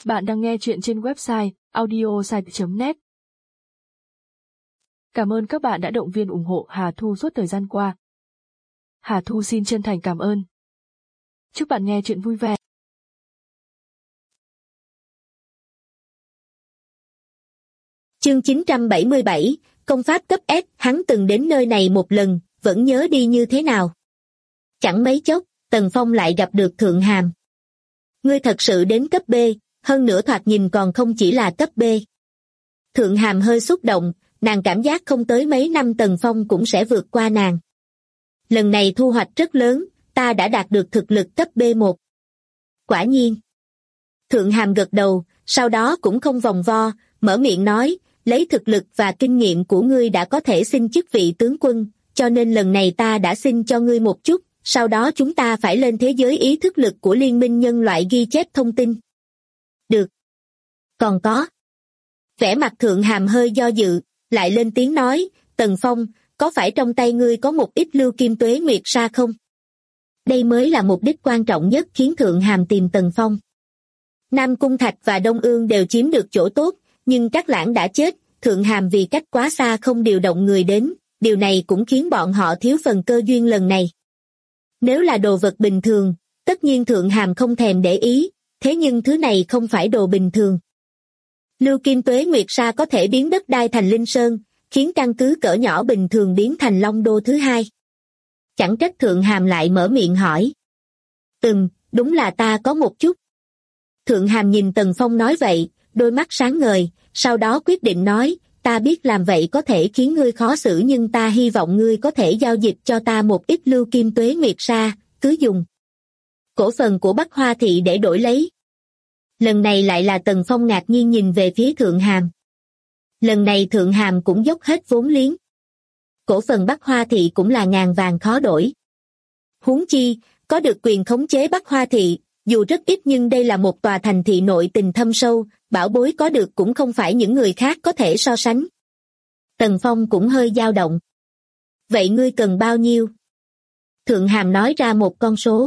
Bạn đang nghe chuyện trên website audiosite.net. Cảm ơn các bạn đã động viên ủng hộ Hà Thu suốt thời gian qua. Hà Thu xin chân thành cảm ơn. Chúc bạn nghe chuyện vui vẻ. Chương 977, công pháp cấp S, hắn từng đến nơi này một lần, vẫn nhớ đi như thế nào. Chẳng mấy chốc, Tần Phong lại gặp được Thượng Hàm. Ngươi thật sự đến cấp B, hơn nữa thoạt nhìn còn không chỉ là cấp B. Thượng Hàm hơi xúc động, nàng cảm giác không tới mấy năm Tần Phong cũng sẽ vượt qua nàng. Lần này thu hoạch rất lớn, ta đã đạt được thực lực cấp B1. Quả nhiên. Thượng Hàm gật đầu, sau đó cũng không vòng vo, mở miệng nói, lấy thực lực và kinh nghiệm của ngươi đã có thể xin chức vị tướng quân, cho nên lần này ta đã xin cho ngươi một chút, sau đó chúng ta phải lên thế giới ý thức lực của Liên minh nhân loại ghi chép thông tin. Được. Còn có. Vẻ mặt Thượng Hàm hơi do dự, lại lên tiếng nói, Tần Phong, có phải trong tay ngươi có một ít lưu kim tuế nguyệt sa không? Đây mới là mục đích quan trọng nhất khiến Thượng Hàm tìm Tần Phong. Nam Cung Thạch và Đông Ương đều chiếm được chỗ tốt, nhưng Cát Lãng đã chết, Thượng Hàm vì cách quá xa không điều động người đến, điều này cũng khiến bọn họ thiếu phần cơ duyên lần này. Nếu là đồ vật bình thường, tất nhiên Thượng Hàm không thèm để ý, thế nhưng thứ này không phải đồ bình thường. Lưu kim tuế nguyệt sa có thể biến đất đai thành linh sơn, khiến căn cứ cỡ nhỏ bình thường biến thành Long Đô thứ hai. Chẳng trách Thượng Hàm lại mở miệng hỏi. Đúng là ta có một chút. Thượng Hàm nhìn Tần Phong nói vậy, đôi mắt sáng ngời, sau đó quyết định nói, ta biết làm vậy có thể khiến ngươi khó xử nhưng ta hy vọng ngươi có thể giao dịch cho ta một ít lưu kim tuế nguyệt sa, cứ dùng cổ phần của Bắc Hoa Thị để đổi lấy. Lần này lại là Tần Phong ngạc nhiên nhìn về phía Thượng Hàm. Lần này Thượng Hàm cũng dốc hết vốn liếng. Cổ phần Bắc Hoa Thị cũng là ngàn vàng khó đổi. Huống chi, có được quyền khống chế Bắc Hoa Thị, dù rất ít nhưng đây là một tòa thành thị nội tình thâm sâu, bảo bối có được cũng không phải những người khác có thể so sánh. Tần Phong cũng hơi dao động. Vậy ngươi cần bao nhiêu? Thượng Hàm nói ra một con số.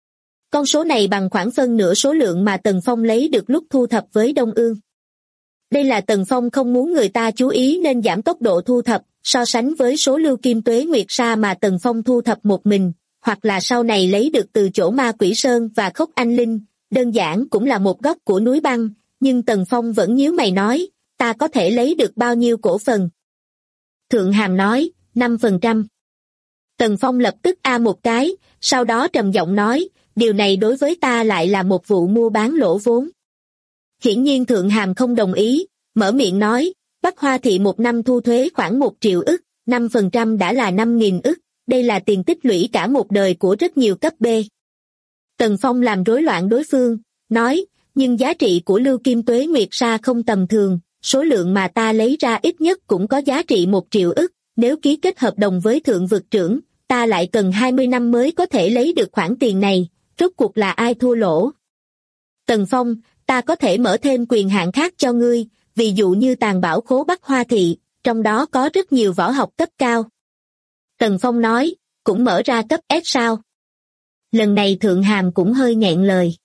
Con số này bằng khoảng phân nửa số lượng mà Tần Phong lấy được lúc thu thập với Đông Ương. Đây là Tần Phong không muốn người ta chú ý nên giảm tốc độ thu thập, so sánh với số lưu kim tuế nguyệt sa mà Tần Phong thu thập một mình, hoặc là sau này lấy được từ chỗ Ma Quỷ Sơn và Khốc Anh Linh, đơn giản cũng là một góc của núi băng, nhưng Tần Phong vẫn nhíu mày nói, ta có thể lấy được bao nhiêu cổ phần? Thượng Hàm nói, 5%. Tần Phong lập tức một cái, sau đó trầm giọng nói, điều này đối với ta lại là một vụ mua bán lỗ vốn. Hiển nhiên Thượng Hàm không đồng ý, mở miệng nói, Bắc Hoa Thị một năm thu thuế khoảng 1 triệu ức, 5% đã là 5.000 ức, đây là tiền tích lũy cả một đời của rất nhiều cấp B. Tần Phong làm rối loạn đối phương, nói, nhưng giá trị của lưu kim tuế nguyệt sa không tầm thường, số lượng mà ta lấy ra ít nhất cũng có giá trị 1 triệu ức, nếu ký kết hợp đồng với Thượng Vực Trưởng, ta lại cần 20 năm mới có thể lấy được khoản tiền này, rốt cuộc là ai thua lỗ? Tần Phong, ta có thể mở thêm quyền hạn khác cho ngươi, ví dụ như tàng bảo khố Bắc Hoa Thị, trong đó có rất nhiều võ học cấp cao. Tần Phong nói, cũng mở ra cấp S sao? Lần này Thượng Hàm cũng hơi nghẹn lời.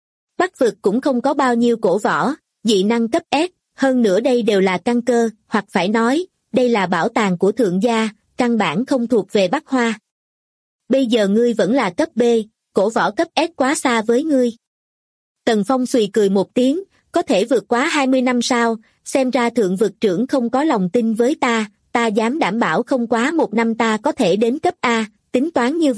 Bắc vực cũng không có bao nhiêu cổ võ, dị năng cấp S, hơn nữa đây đều là căn cơ, hoặc phải nói, đây là bảo tàng của Thượng gia, căn bản không thuộc về Bắc Hoa. Bây giờ ngươi vẫn là cấp B, cổ võ cấp S quá xa với ngươi. Tần Phong xùy cười một tiếng, có thể vượt quá 20 năm sao, xem ra Thượng Vực Trưởng không có lòng tin với ta dám đảm bảo không quá 1 năm ta có thể đến cấp A, tính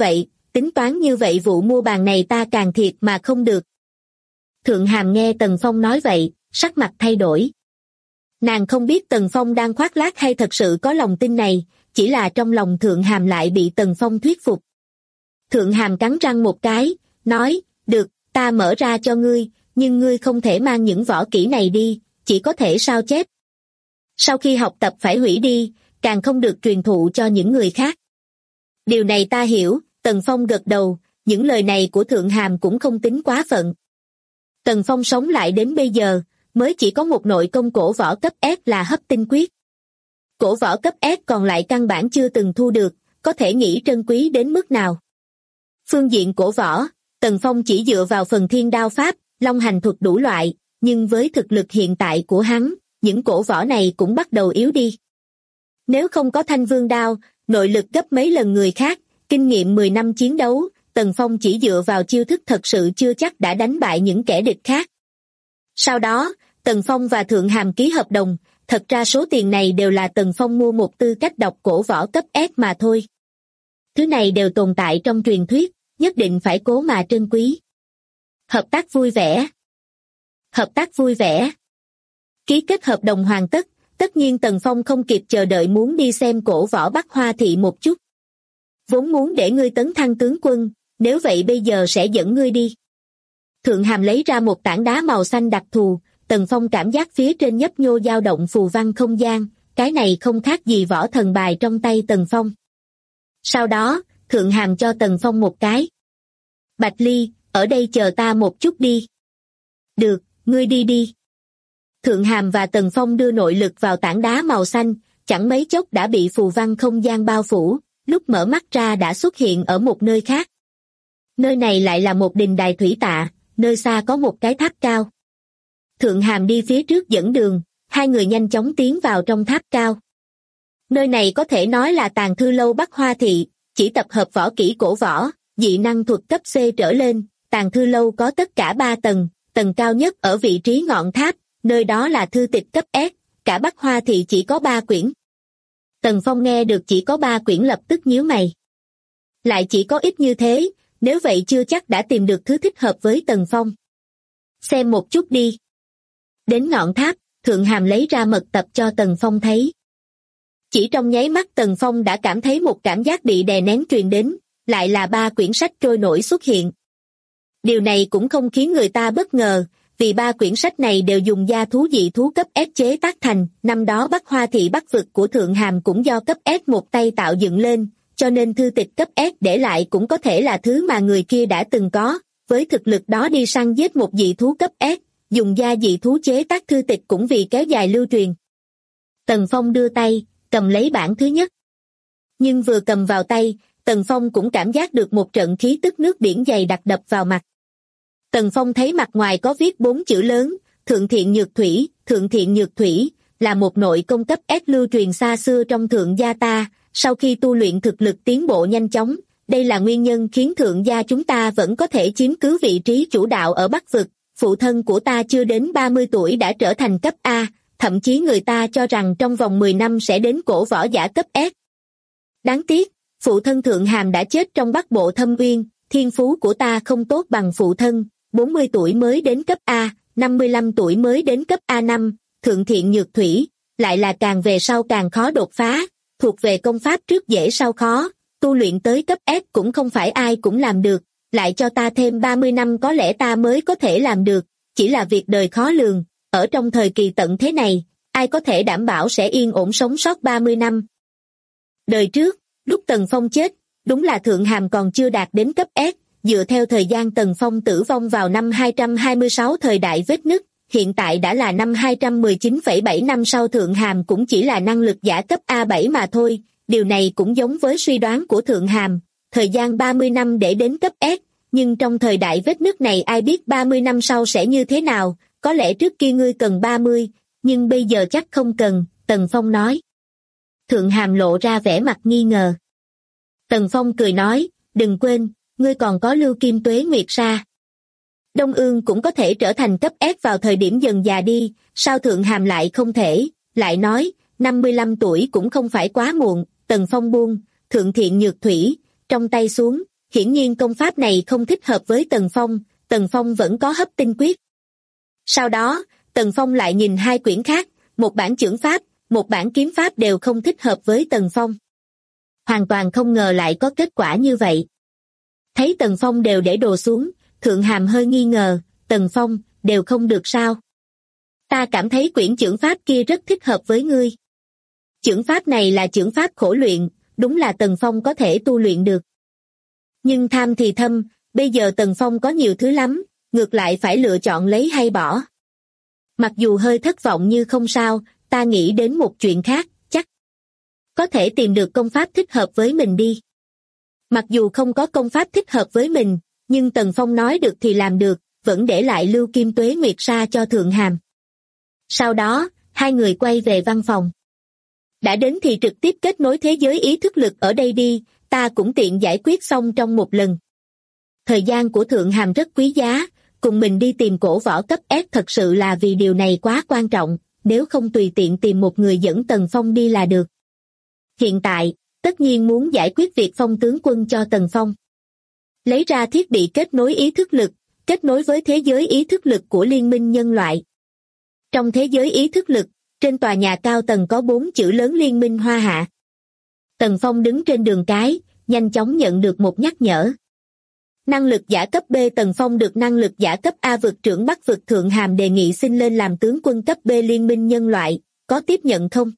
toán như vậy vụ mua bàn này ta càng thiệt mà không được. Thượng Hàm nghe Tần Phong nói vậy, sắc mặt thay đổi. Nàng không biết Tần Phong đang khoác lác hay thật sự có lòng tin này, chỉ là trong lòng Thượng Hàm lại bị Tần Phong thuyết phục. Thượng Hàm cắn răng một cái, nói, được, ta mở ra cho ngươi, nhưng ngươi không thể mang những võ kỹ này đi, chỉ có thể sao chép. Sau khi học tập phải hủy đi, càng không được truyền thụ cho những người khác. Điều này ta hiểu, Tần Phong gật đầu, những lời này của Thượng Hàm cũng không tính quá phận. Tần Phong sống lại đến bây giờ, mới chỉ có một nội công cổ võ cấp S là hấp tinh quyết. Cổ võ cấp S còn lại căn bản chưa từng thu được, có thể nghĩ trân quý đến mức nào. Phương diện cổ võ, Tần Phong chỉ dựa vào phần thiên đao pháp, long hành thuật đủ loại, nhưng với thực lực hiện tại của hắn, những cổ võ này cũng bắt đầu yếu đi. Nếu không có Thanh Vương đao, nội lực gấp mấy lần người khác, kinh nghiệm 10 năm chiến đấu, Tần Phong chỉ dựa vào chiêu thức thật sự chưa chắc đã đánh bại những kẻ địch khác. Sau đó, Tần Phong và Thượng Hàm ký hợp đồng, thật ra số tiền này đều là Tần Phong mua một tư cách đọc cổ võ cấp S mà thôi. Thứ này đều tồn tại trong truyền thuyết, nhất định phải cố mà trân quý. Hợp tác vui vẻ. Hợp tác vui vẻ. Ký kết hợp đồng hoàn tất, tất nhiên Tần Phong không kịp chờ đợi muốn đi xem cổ võ Bắc Hoa Thị một chút. Vốn muốn để ngươi tấn thăng tướng quân, nếu vậy bây giờ sẽ dẫn ngươi đi. Thượng Hàm lấy ra một tảng đá màu xanh đặc thù, Tần Phong cảm giác phía trên nhấp nhô dao động phù văn không gian, cái này không khác gì võ thần bài trong tay Tần Phong. Sau đó, Thượng Hàm cho Tần Phong một cái. Bạch Ly, ở đây chờ ta một chút đi. Được, ngươi đi đi. Thượng Hàm và Tần Phong đưa nội lực vào tảng đá màu xanh, chẳng mấy chốc đã bị phù văn không gian bao phủ, lúc mở mắt ra đã xuất hiện ở một nơi khác. Nơi này lại là một đình đài thủy tạ, nơi xa có một cái tháp cao. Thượng Hàm đi phía trước dẫn đường, hai người nhanh chóng tiến vào trong tháp cao. Nơi này có thể nói là tàng thư lâu Bắc Hoa Thị, chỉ tập hợp võ kỹ cổ võ, dị năng thuật cấp C trở lên, tàng thư lâu có tất cả 3 tầng, tầng cao nhất ở vị trí ngọn tháp, nơi đó là thư tịch cấp S, cả Bắc Hoa Thị chỉ có 3 quyển. Tần Phong nghe được chỉ có 3 quyển lập tức nhíu mày. Lại chỉ có ít như thế, nếu vậy chưa chắc đã tìm được thứ thích hợp với Tần Phong. Xem một chút đi. Đến ngọn tháp, Thượng Hàm lấy ra mật tập cho Tần Phong thấy. Chỉ trong nháy mắt Tần Phong đã cảm thấy một cảm giác bị đè nén truyền đến, lại là 3 quyển sách trôi nổi xuất hiện. Điều này cũng không khiến người ta bất ngờ, vì 3 quyển sách này đều dùng da thú dị thú cấp S chế tác thành, năm đó Bắc Hoa Thị Bắc vực của Thượng Hàm cũng do cấp S một tay tạo dựng lên, cho nên thư tịch cấp S để lại cũng có thể là thứ mà người kia đã từng có, với thực lực đó đi săn giết một dị thú cấp S, dùng da dị thú chế tác thư tịch cũng vì kéo dài lưu truyền. Tần Phong đưa tay, cầm lấy bản thứ nhất. Nhưng vừa cầm vào tay, Tần Phong cũng cảm giác được một trận khí tức nước biển dày đặc đập vào mặt. Tần Phong thấy mặt ngoài có viết 4 chữ lớn, Thượng Thiện Nhược Thủy, Thượng Thiện Nhược Thủy, là một nội công cấp S lưu truyền xa xưa trong thượng gia ta, sau khi tu luyện thực lực tiến bộ nhanh chóng, đây là nguyên nhân khiến thượng gia chúng ta vẫn có thể chiếm cứ vị trí chủ đạo ở Bắc vực, phụ thân của ta chưa đến 30 tuổi đã trở thành cấp A, thậm chí người ta cho rằng trong vòng 10 năm sẽ đến cổ võ giả cấp S. Đáng tiếc, phụ thân Thượng Hàm đã chết trong Bắc Bộ Thâm Uyên, thiên phú của ta không tốt bằng phụ thân, 40 tuổi mới đến cấp A, 55 tuổi mới đến cấp A5, Thượng Thiện Nhược Thủy, lại là càng về sau càng khó đột phá, thuộc về công pháp trước dễ sau khó, tu luyện tới cấp S cũng không phải ai cũng làm được, lại cho ta thêm 30 năm có lẽ ta mới có thể làm được, chỉ là việc đời khó lường, ở trong thời kỳ tận thế này, ai có thể đảm bảo sẽ yên ổn sống sót 30 năm. Đời trước, lúc Tần Phong chết, đúng là Thượng Hàm còn chưa đạt đến cấp S, dựa theo thời gian Tần Phong tử vong vào năm 226 thời đại vết nứt, hiện tại đã là năm 219,7 năm sau Thượng Hàm cũng chỉ là năng lực giả cấp A7 mà thôi, điều này cũng giống với suy đoán của Thượng Hàm, thời gian 30 năm để đến cấp S, nhưng trong thời đại vết nứt này ai biết 30 năm sau sẽ như thế nào, có lẽ trước kia ngươi cần 30, nhưng bây giờ chắc không cần, Tần Phong nói. Thượng Hàm lộ ra vẻ mặt nghi ngờ. Tần Phong cười nói, đừng quên, ngươi còn có Lưu Kim Tuế Nguyệt Sa. Đông Ương cũng có thể trở thành cấp S vào thời điểm dần già đi, sao Thượng Hàm lại không thể, lại nói, 55 tuổi cũng không phải quá muộn, Tần Phong buông, Thượng Thiện Nhược Thủy, trong tay xuống, hiển nhiên công pháp này không thích hợp với Tần Phong vẫn có hấp tinh quyết. Sau đó, Tần Phong lại nhìn 2 quyển khác, một bản chưởng pháp, một bản kiếm pháp đều không thích hợp với Tần Phong. Hoàn toàn không ngờ lại có kết quả như vậy. Thấy Tần Phong đều để đồ xuống, Thượng Hàm hơi nghi ngờ, Tần Phong, đều không được sao? Ta cảm thấy quyển chưởng pháp kia rất thích hợp với ngươi. Chưởng pháp này là chưởng pháp khổ luyện, đúng là Tần Phong có thể tu luyện được. Nhưng tham thì thâm, bây giờ Tần Phong có nhiều thứ lắm, ngược lại phải lựa chọn lấy hay bỏ. Mặc dù hơi thất vọng như không sao, ta nghĩ đến một chuyện khác, chắc có thể tìm được công pháp thích hợp với mình đi. Mặc dù không có công pháp thích hợp với mình, nhưng Tần Phong nói được thì làm được, vẫn để lại Lưu Kim Tuế Nguyệt Sa cho Thượng Hàm. Sau đó, hai người quay về văn phòng. Đã đến thì trực tiếp kết nối thế giới ý thức lực ở đây đi, ta cũng tiện giải quyết xong trong một lần. Thời gian của Thượng Hàm rất quý giá, cùng mình đi tìm cổ võ cấp S thật sự là vì điều này quá quan trọng, nếu không tùy tiện tìm một người dẫn Tần Phong đi là được. Hiện tại, tất nhiên muốn giải quyết việc phong tướng quân cho Tần Phong. Lấy ra thiết bị kết nối ý thức lực, kết nối với thế giới ý thức lực của Liên minh nhân loại. Trong thế giới ý thức lực, trên tòa nhà cao tầng có 4 chữ lớn Liên minh Hoa Hạ. Tần Phong đứng trên đường cái, nhanh chóng nhận được một nhắc nhở. Năng lực giả cấp B. Tần Phong được năng lực giả cấp A vực trưởng Bắc vực Thượng Hàm đề nghị xin lên làm tướng quân cấp B Liên minh nhân loại, có tiếp nhận không?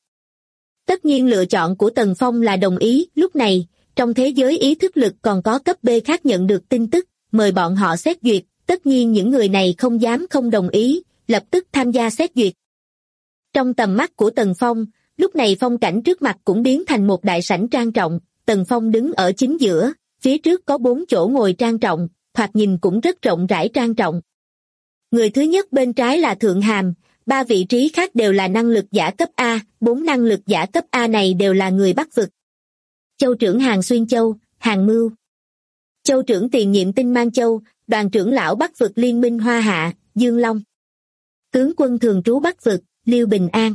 Tất nhiên lựa chọn của Tần Phong là đồng ý. Lúc này, trong thế giới ý thức lực còn có cấp B khác nhận được tin tức, mời bọn họ xét duyệt. Tất nhiên những người này không dám không đồng ý, lập tức tham gia xét duyệt. Trong tầm mắt của Tần Phong, lúc này phong cảnh trước mặt cũng biến thành một đại sảnh trang trọng. Tần Phong đứng ở chính giữa, phía trước có 4 chỗ ngồi trang trọng, thoạt nhìn cũng rất rộng rãi trang trọng. Người thứ nhất bên trái là Thượng Hàm, 3 vị trí khác đều là năng lực giả cấp A, 4 năng lực giả cấp A này đều là người Bắc vực. Châu trưởng Hàn Xuyên Châu, Hàn Mưu. Châu trưởng tiền nhiệm Tinh Mang Châu, đoàn trưởng lão Bắc vực Liên minh Hoa Hạ, Dương Long. Tướng quân thường trú Bắc vực, Liêu Bình An.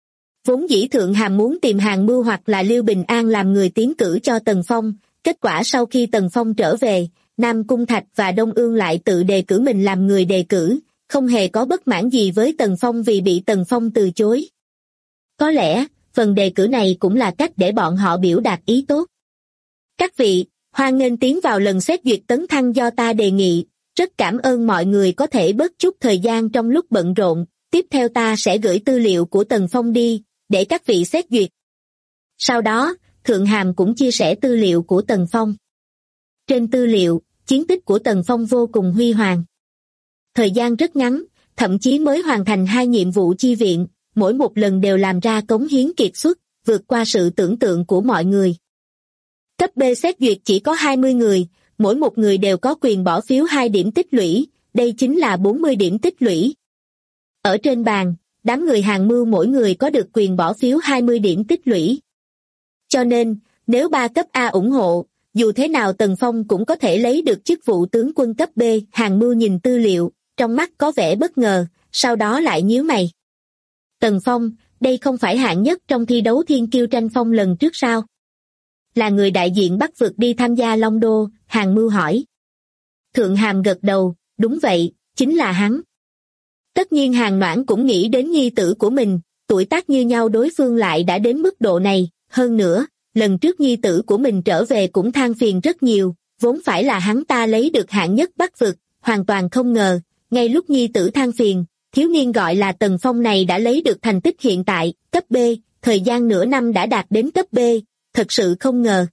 Vốn dĩ Thượng Hàm muốn tìm Hàn Mưu hoặc là Liêu Bình An làm người tiến cử cho Tần Phong, kết quả sau khi Tần Phong trở về, Nam Cung Thạch và Đông Ương lại tự đề cử mình làm người đề cử, không hề có bất mãn gì với Tần Phong vì bị Tần Phong từ chối. Có lẽ, phần đề cử này cũng là cách để bọn họ biểu đạt ý tốt. Các vị, hoan nghênh tiến vào lần xét duyệt tấn thăng do ta đề nghị, rất cảm ơn mọi người có thể bớt chút thời gian trong lúc bận rộn, tiếp theo ta sẽ gửi tư liệu của Tần Phong đi, để các vị xét duyệt. Sau đó, Thượng Hàm cũng chia sẻ tư liệu của Tần Phong. Trên tư liệu, chiến tích của Tần Phong vô cùng huy hoàng. Thời gian rất ngắn, thậm chí mới hoàn thành 2 nhiệm vụ chi viện, mỗi một lần đều làm ra cống hiến kiệt xuất, vượt qua sự tưởng tượng của mọi người. Cấp B xét duyệt chỉ có 20 người, mỗi một người đều có quyền bỏ phiếu 2 điểm tích lũy, đây chính là 40 điểm tích lũy. Ở trên bàn, đám người Hàn Mưu mỗi người có được quyền bỏ phiếu 20 điểm tích lũy. Cho nên, nếu 3 cấp A ủng hộ, dù thế nào Tần Phong cũng có thể lấy được chức vụ tướng quân cấp B. Hàn Mưu nhìn tư liệu, trong mắt có vẻ bất ngờ, sau đó lại nhíu mày. Tần Phong, đây không phải hạng nhất trong thi đấu thiên kiêu tranh phong lần trước sao? Là người đại diện Bắc vực đi tham gia Long Đô, Hàn Mưu hỏi. Thượng Hàm gật đầu, đúng vậy, chính là hắn. Tất nhiên Hàn Noãn cũng nghĩ đến nhi tử của mình, tuổi tác như nhau đối phương lại đã đến mức độ này, hơn nữa, lần trước nhi tử của mình trở về cũng than phiền rất nhiều, vốn phải là hắn ta lấy được hạng nhất Bắc vực, hoàn toàn không ngờ, ngay lúc nhi tử than phiền, thiếu niên gọi là Tần Phong này đã lấy được thành tích hiện tại, cấp B, thời gian nửa năm đã đạt đến cấp B, thật sự không ngờ.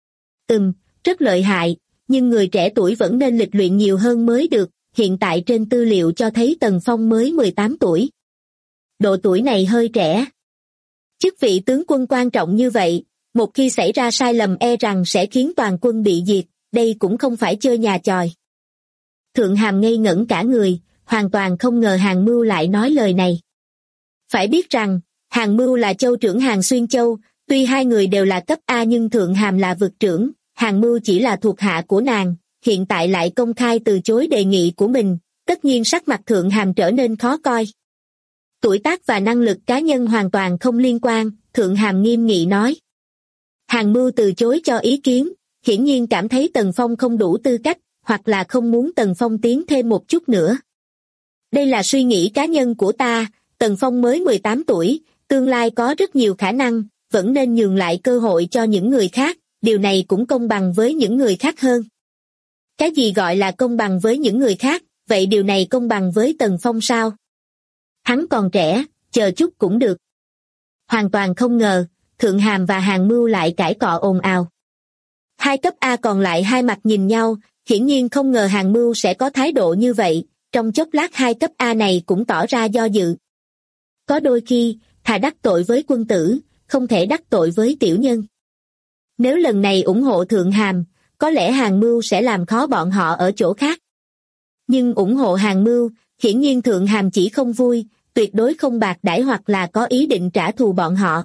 Rất lợi hại, nhưng người trẻ tuổi vẫn nên lịch luyện nhiều hơn mới được, hiện tại trên tư liệu cho thấy Tần Phong mới 18 tuổi. Độ tuổi này hơi trẻ. Chức vị tướng quân quan trọng như vậy, một khi xảy ra sai lầm e rằng sẽ khiến toàn quân bị diệt, đây cũng không phải chơi nhà chòi. Thượng Hàm ngây ngẩn cả người, hoàn toàn không ngờ Hàn Mưu lại nói lời này. Phải biết rằng, Hàn Mưu là châu trưởng Hàn Xuyên Châu, tuy hai người đều là cấp A nhưng Thượng Hàm là vực trưởng, Hàn Mưu chỉ là thuộc hạ của nàng, hiện tại lại công khai từ chối đề nghị của mình, tất nhiên sắc mặt Thượng Hàm trở nên khó coi. Tuổi tác và năng lực cá nhân hoàn toàn không liên quan, Thượng Hàm nghiêm nghị nói. Hàn Mưu từ chối cho ý kiến, hiển nhiên cảm thấy Tần Phong không đủ tư cách, hoặc là không muốn Tần Phong tiến thêm một chút nữa. Đây là suy nghĩ cá nhân của ta, Tần Phong mới 18 tuổi, tương lai có rất nhiều khả năng, vẫn nên nhường lại cơ hội cho những người khác, điều này cũng công bằng với những người khác hơn. Cái gì gọi là công bằng với những người khác, vậy điều này công bằng với Tần Phong sao? Hắn còn trẻ, chờ chút cũng được. Hoàn toàn không ngờ, Thượng Hàm và Hàn Mưu lại cãi cọ ồn ào. Hai cấp A còn lại hai mặt nhìn nhau, hiển nhiên không ngờ Hàn Mưu sẽ có thái độ như vậy, trong chốc lát hai cấp A này cũng tỏ ra do dự. Có đôi khi, thà đắc tội với quân tử, không thể đắc tội với tiểu nhân. Nếu lần này ủng hộ Thượng Hàm, có lẽ Hàn Mưu sẽ làm khó bọn họ ở chỗ khác. Nhưng ủng hộ Hàng Mưu, hiển nhiên Thượng Hàm chỉ không vui, tuyệt đối không bạc đãi hoặc là có ý định trả thù bọn họ.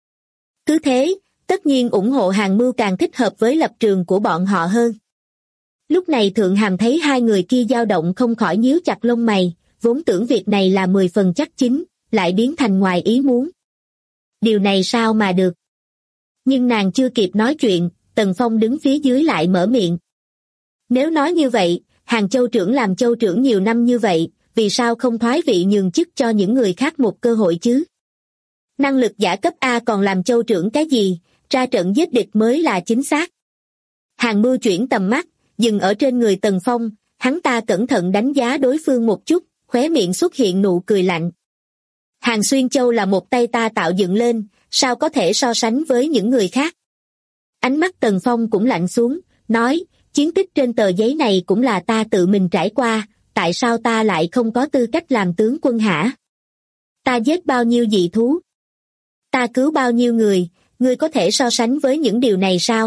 Cứ thế, tất nhiên ủng hộ Hàng Mưu càng thích hợp với lập trường của bọn họ hơn. Lúc này Thượng Hàm thấy hai người kia dao động không khỏi nhíu chặt lông mày, vốn tưởng việc này là 10 phần chắc chín, lại biến thành ngoài ý muốn. Điều này sao mà được? Nhưng nàng chưa kịp nói chuyện, Tần Phong đứng phía dưới lại mở miệng. Nếu nói như vậy, Hàng Châu trưởng làm Châu trưởng nhiều năm như vậy, vì sao không thoái vị nhường chức cho những người khác một cơ hội chứ? Năng lực giả cấp A còn làm Châu trưởng cái gì, ra trận giết địch mới là chính xác. Hàng Mưu chuyển tầm mắt, dừng ở trên người Tần Phong, hắn ta cẩn thận đánh giá đối phương một chút, khóe miệng xuất hiện nụ cười lạnh. Hàng Xuyên Châu là một tay ta tạo dựng lên, sao có thể so sánh với những người khác? Ánh mắt Tần Phong cũng lạnh xuống, nói, chiến tích trên tờ giấy này cũng là ta tự mình trải qua, tại sao ta lại không có tư cách làm tướng quân hả? Ta giết bao nhiêu dị thú? Ta cứu bao nhiêu người, ngươi có thể so sánh với những điều này sao?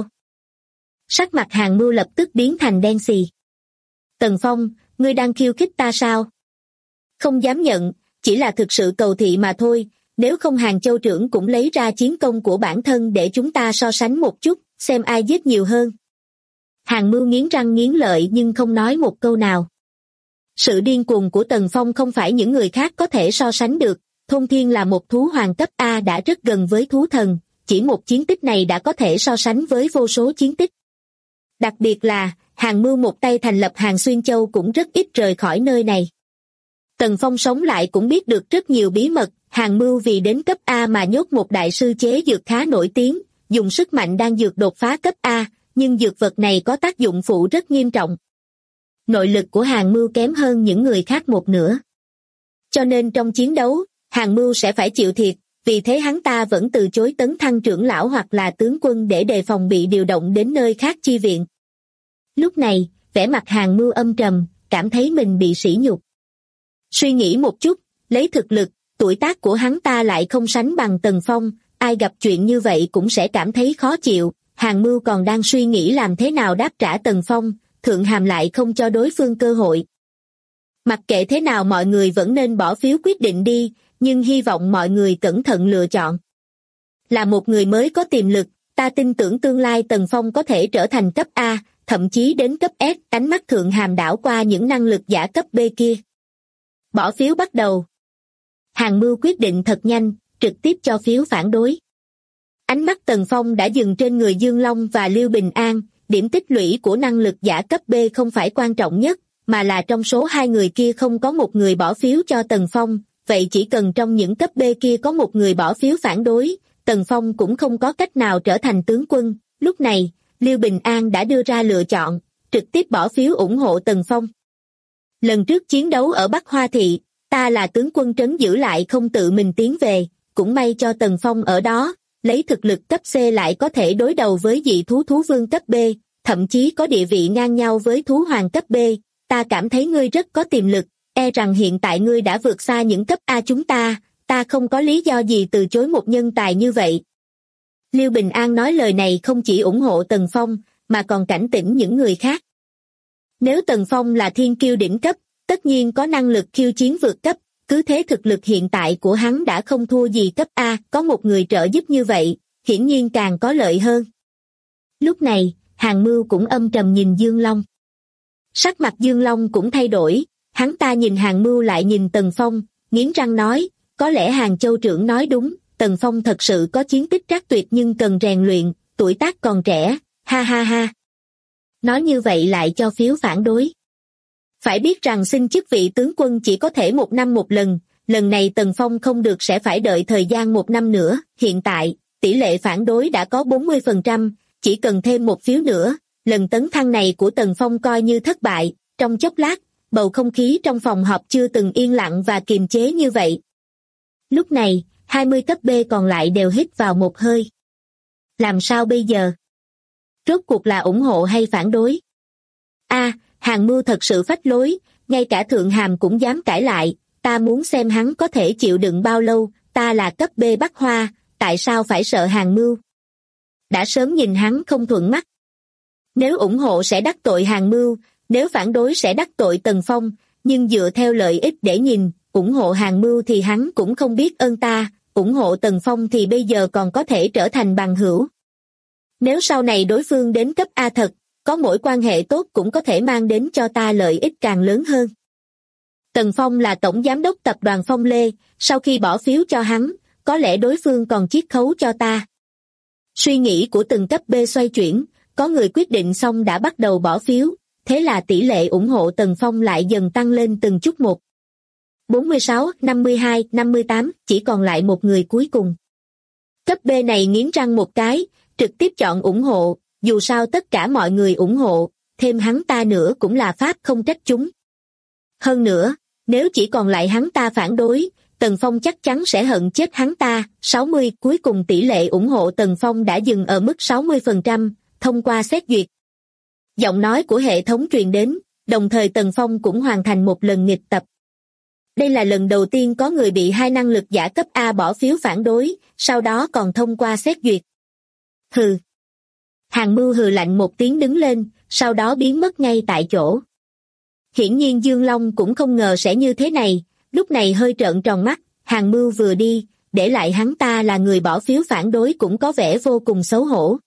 Sắc mặt Hàng Mưu lập tức biến thành đen xì. Tần Phong, ngươi đang khiêu khích ta sao? Không dám nhận, chỉ là thực sự cầu thị mà thôi, nếu không Hàng Châu trưởng cũng lấy ra chiến công của bản thân để chúng ta so sánh một chút, xem ai giết nhiều hơn. Hàng Mưu nghiến răng nghiến lợi nhưng không nói một câu nào. Sự điên cuồng của Tần Phong không phải những người khác có thể so sánh được, Thôn Thiên là một thú hoàng cấp A đã rất gần với thú thần, chỉ một chiến tích này đã có thể so sánh với vô số chiến tích. Đặc biệt là, Hàng Mưu một tay thành lập Hàng Xuyên Châu cũng rất ít rời khỏi nơi này. Tần Phong sống lại cũng biết được rất nhiều bí mật, Hàng Mưu vì đến cấp A mà nhốt một đại sư chế dược khá nổi tiếng, dùng sức mạnh đan dược đột phá cấp A, nhưng dược vật này có tác dụng phụ rất nghiêm trọng. Nội lực của Hàng Mưu kém hơn những người khác một nửa. Cho nên trong chiến đấu, Hàng Mưu sẽ phải chịu thiệt, vì thế hắn ta vẫn từ chối tấn thăng trưởng lão hoặc là tướng quân để đề phòng bị điều động đến nơi khác chi viện. Lúc này, vẻ mặt Hàng Mưu âm trầm, cảm thấy mình bị sỉ nhục. Suy nghĩ một chút, lấy thực lực, tuổi tác của hắn ta lại không sánh bằng Tần Phong, ai gặp chuyện như vậy cũng sẽ cảm thấy khó chịu. Hàng Mưu còn đang suy nghĩ làm thế nào đáp trả Tần Phong, Thượng Hàm lại không cho đối phương cơ hội. Mặc kệ thế nào mọi người vẫn nên bỏ phiếu quyết định đi, nhưng hy vọng mọi người cẩn thận lựa chọn. Là một người mới có tiềm lực, ta tin tưởng tương lai Tần Phong có thể trở thành cấp A, thậm chí đến cấp S. Ánh mắt Thượng Hàm đảo qua những năng lực giả cấp B kia. Bỏ phiếu bắt đầu. Hàng Mưu quyết định thật nhanh, trực tiếp cho phiếu phản đối. Ánh mắt Tần Phong đã dừng trên người Dương Long và Liêu Bình An, điểm tích lũy của năng lực giả cấp B không phải quan trọng nhất, mà là trong số hai người kia không có một người bỏ phiếu cho Tần Phong, vậy chỉ cần trong những cấp B kia có một người bỏ phiếu phản đối, Tần Phong cũng không có cách nào trở thành tướng quân. Lúc này, Liêu Bình An đã đưa ra lựa chọn, trực tiếp bỏ phiếu ủng hộ Tần Phong. Lần trước chiến đấu ở Bắc Hoa Thị, ta là tướng quân trấn giữ lại không tự mình tiến về, cũng may cho Tần Phong ở đó, lấy thực lực cấp C lại có thể đối đầu với dị thú thú vương cấp B, thậm chí có địa vị ngang nhau với thú hoàng cấp B, ta cảm thấy ngươi rất có tiềm lực, e rằng hiện tại ngươi đã vượt xa những cấp A chúng ta không có lý do gì từ chối một nhân tài như vậy. Liêu Bình An nói lời này không chỉ ủng hộ Tần Phong, mà còn cảnh tỉnh những người khác. Nếu Tần Phong là thiên kiêu đỉnh cấp, tất nhiên có năng lực khiêu chiến vượt cấp, cứ thế thực lực hiện tại của hắn đã không thua gì cấp A, có một người trợ giúp như vậy, hiển nhiên càng có lợi hơn. Lúc này, Hàng Mưu cũng âm trầm nhìn Dương Long. Sắc mặt Dương Long cũng thay đổi, hắn ta nhìn Hàng Mưu lại nhìn Tần Phong, nghiến răng nói, có lẽ Hàng Châu trưởng nói đúng, Tần Phong thật sự có chiến tích trác tuyệt nhưng cần rèn luyện, tuổi tác còn trẻ, ha ha ha. Nói như vậy lại cho phiếu phản đối. Phải biết rằng xin chức vị tướng quân chỉ có thể 1 năm một lần, lần này Tần Phong không được sẽ phải đợi thời gian 1 năm nữa, hiện tại, tỷ lệ phản đối đã có 40%, chỉ cần thêm một phiếu nữa, lần tấn thăng này của Tần Phong coi như thất bại. Trong chốc lát, bầu không khí trong phòng họp chưa từng yên lặng và kiềm chế như vậy. Lúc này, 20 cấp B còn lại đều hít vào một hơi. Làm sao bây giờ? Rốt cuộc là ủng hộ hay phản đối? Hàng Mưu thật sự phách lối, ngay cả Thượng Hàm cũng dám cãi lại, ta muốn xem hắn có thể chịu đựng bao lâu, ta là cấp B Bắc Hoa, tại sao phải sợ Hàng Mưu? Đã sớm nhìn hắn không thuận mắt. Nếu ủng hộ sẽ đắc tội Hàng Mưu, nếu phản đối sẽ đắc tội Tần Phong, nhưng dựa theo lợi ích để nhìn, ủng hộ Hàn Mưu thì hắn cũng không biết ơn ta, ủng hộ Tần Phong thì bây giờ còn có thể trở thành bằng hữu. Nếu sau này đối phương đến cấp A thật, có mỗi quan hệ tốt cũng có thể mang đến cho ta lợi ích càng lớn hơn. Tần Phong là tổng giám đốc tập đoàn Phong Lê, sau khi bỏ phiếu cho hắn, có lẽ đối phương còn chiết khấu cho ta. Suy nghĩ của từng cấp B xoay chuyển, có người quyết định xong đã bắt đầu bỏ phiếu, thế là tỷ lệ ủng hộ Tần Phong lại dần tăng lên từng chút một. 46, 52, 58, chỉ còn lại một người cuối cùng. Cấp B này nghiến răng một cái, trực tiếp chọn ủng hộ, dù sao tất cả mọi người ủng hộ, thêm hắn ta nữa cũng là pháp không trách chúng. Hơn nữa, nếu chỉ còn lại hắn ta phản đối, Tần Phong chắc chắn sẽ hận chết hắn ta. 60, cuối cùng tỷ lệ ủng hộ Tần Phong đã dừng ở mức 60%, thông qua xét duyệt. Giọng nói của hệ thống truyền đến, đồng thời Tần Phong cũng hoàn thành một lần nghịch tập. Đây là lần đầu tiên có người bị hai năng lực giả cấp A bỏ phiếu phản đối, sau đó còn thông qua xét duyệt. Hừ. Hàn Mưu hừ lạnh một tiếng đứng lên, sau đó biến mất ngay tại chỗ. Hiển nhiên Dương Long cũng không ngờ sẽ như thế này, lúc này hơi trợn tròn mắt, Hàn Mưu vừa đi, để lại hắn ta là người bỏ phiếu phản đối cũng có vẻ vô cùng xấu hổ.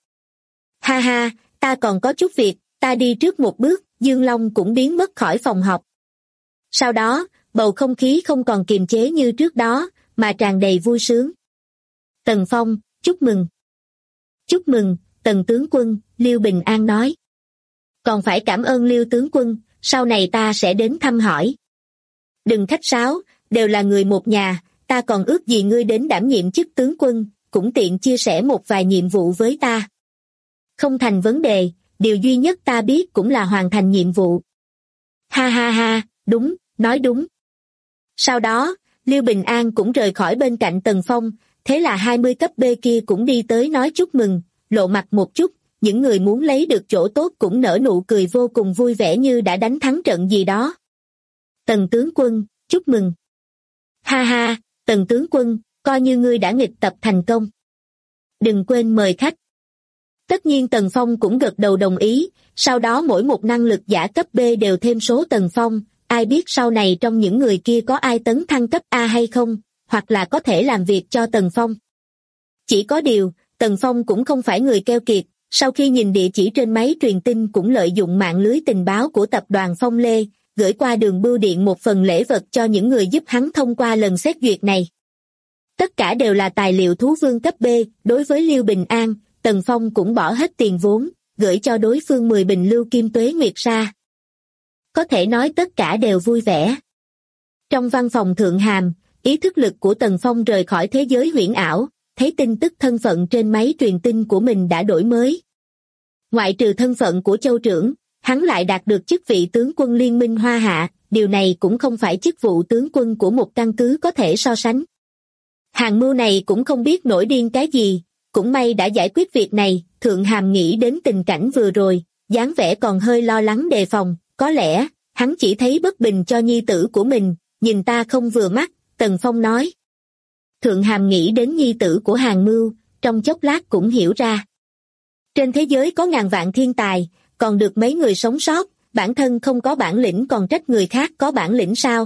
Ha ha, ta còn có chút việc, ta đi trước một bước, Dương Long cũng biến mất khỏi phòng họp. Sau đó, bầu không khí không còn kiềm chế như trước đó, mà tràn đầy vui sướng. Tần Phong, chúc mừng. Chúc mừng, Tần tướng quân, Liêu Bình An nói. Còn phải cảm ơn Liêu tướng quân, sau này ta sẽ đến thăm hỏi. Đừng khách sáo, đều là người một nhà, ta còn ước gì ngươi đến đảm nhiệm chức tướng quân, cũng tiện chia sẻ một vài nhiệm vụ với ta. Không thành vấn đề, điều duy nhất ta biết cũng là hoàn thành nhiệm vụ. Ha ha ha, đúng, nói đúng. Sau đó, Liêu Bình An cũng rời khỏi bên cạnh Tần Phong, thế là 20 cấp B kia cũng đi tới nói chúc mừng, lộ mặt một chút, những người muốn lấy được chỗ tốt cũng nở nụ cười vô cùng vui vẻ như đã đánh thắng trận gì đó. Tần tướng quân, chúc mừng. Ha ha, Tần tướng quân, coi như ngươi đã nghịch tập thành công. Đừng quên mời khách. Tất nhiên Tần Phong cũng gật đầu đồng ý, sau đó mỗi một năng lực giả cấp B đều thêm số Tần Phong, ai biết sau này trong những người kia có ai tấn thăng cấp A hay không, hoặc là có thể làm việc cho Tần Phong. Chỉ có điều, Tần Phong cũng không phải người keo kiệt, sau khi nhìn địa chỉ trên máy truyền tin cũng lợi dụng mạng lưới tình báo của tập đoàn Phong Lê, gửi qua đường bưu điện một phần lễ vật cho những người giúp hắn thông qua lần xét duyệt này. Tất cả đều là tài liệu thú vương cấp B, đối với Liêu Bình An, Tần Phong cũng bỏ hết tiền vốn, gửi cho đối phương 10 bình lưu kim tuế nguyệt sa. Có thể nói tất cả đều vui vẻ. Trong văn phòng Thượng Hàm, ý thức lực của Tần Phong rời khỏi thế giới huyễn ảo, thấy tin tức thân phận trên máy truyền tin của mình đã đổi mới. Ngoại trừ thân phận của châu trưởng, hắn lại đạt được chức vị tướng quân Liên minh Hoa Hạ, điều này cũng không phải chức vụ tướng quân của một căn cứ có thể so sánh. Hàn Mưu này cũng không biết nổi điên cái gì, cũng may đã giải quyết việc này. Thượng Hàm nghĩ đến tình cảnh vừa rồi, dáng vẻ còn hơi lo lắng đề phòng, có lẽ hắn chỉ thấy bất bình cho nhi tử của mình, nhìn ta không vừa mắt. Tần Phong nói. Thượng Hàm nghĩ đến nhi tử của Hàn Mưu, trong chốc lát cũng hiểu ra. Trên thế giới có ngàn vạn thiên tài, còn được mấy người sống sót, bản thân không có bản lĩnh còn trách người khác có bản lĩnh sao?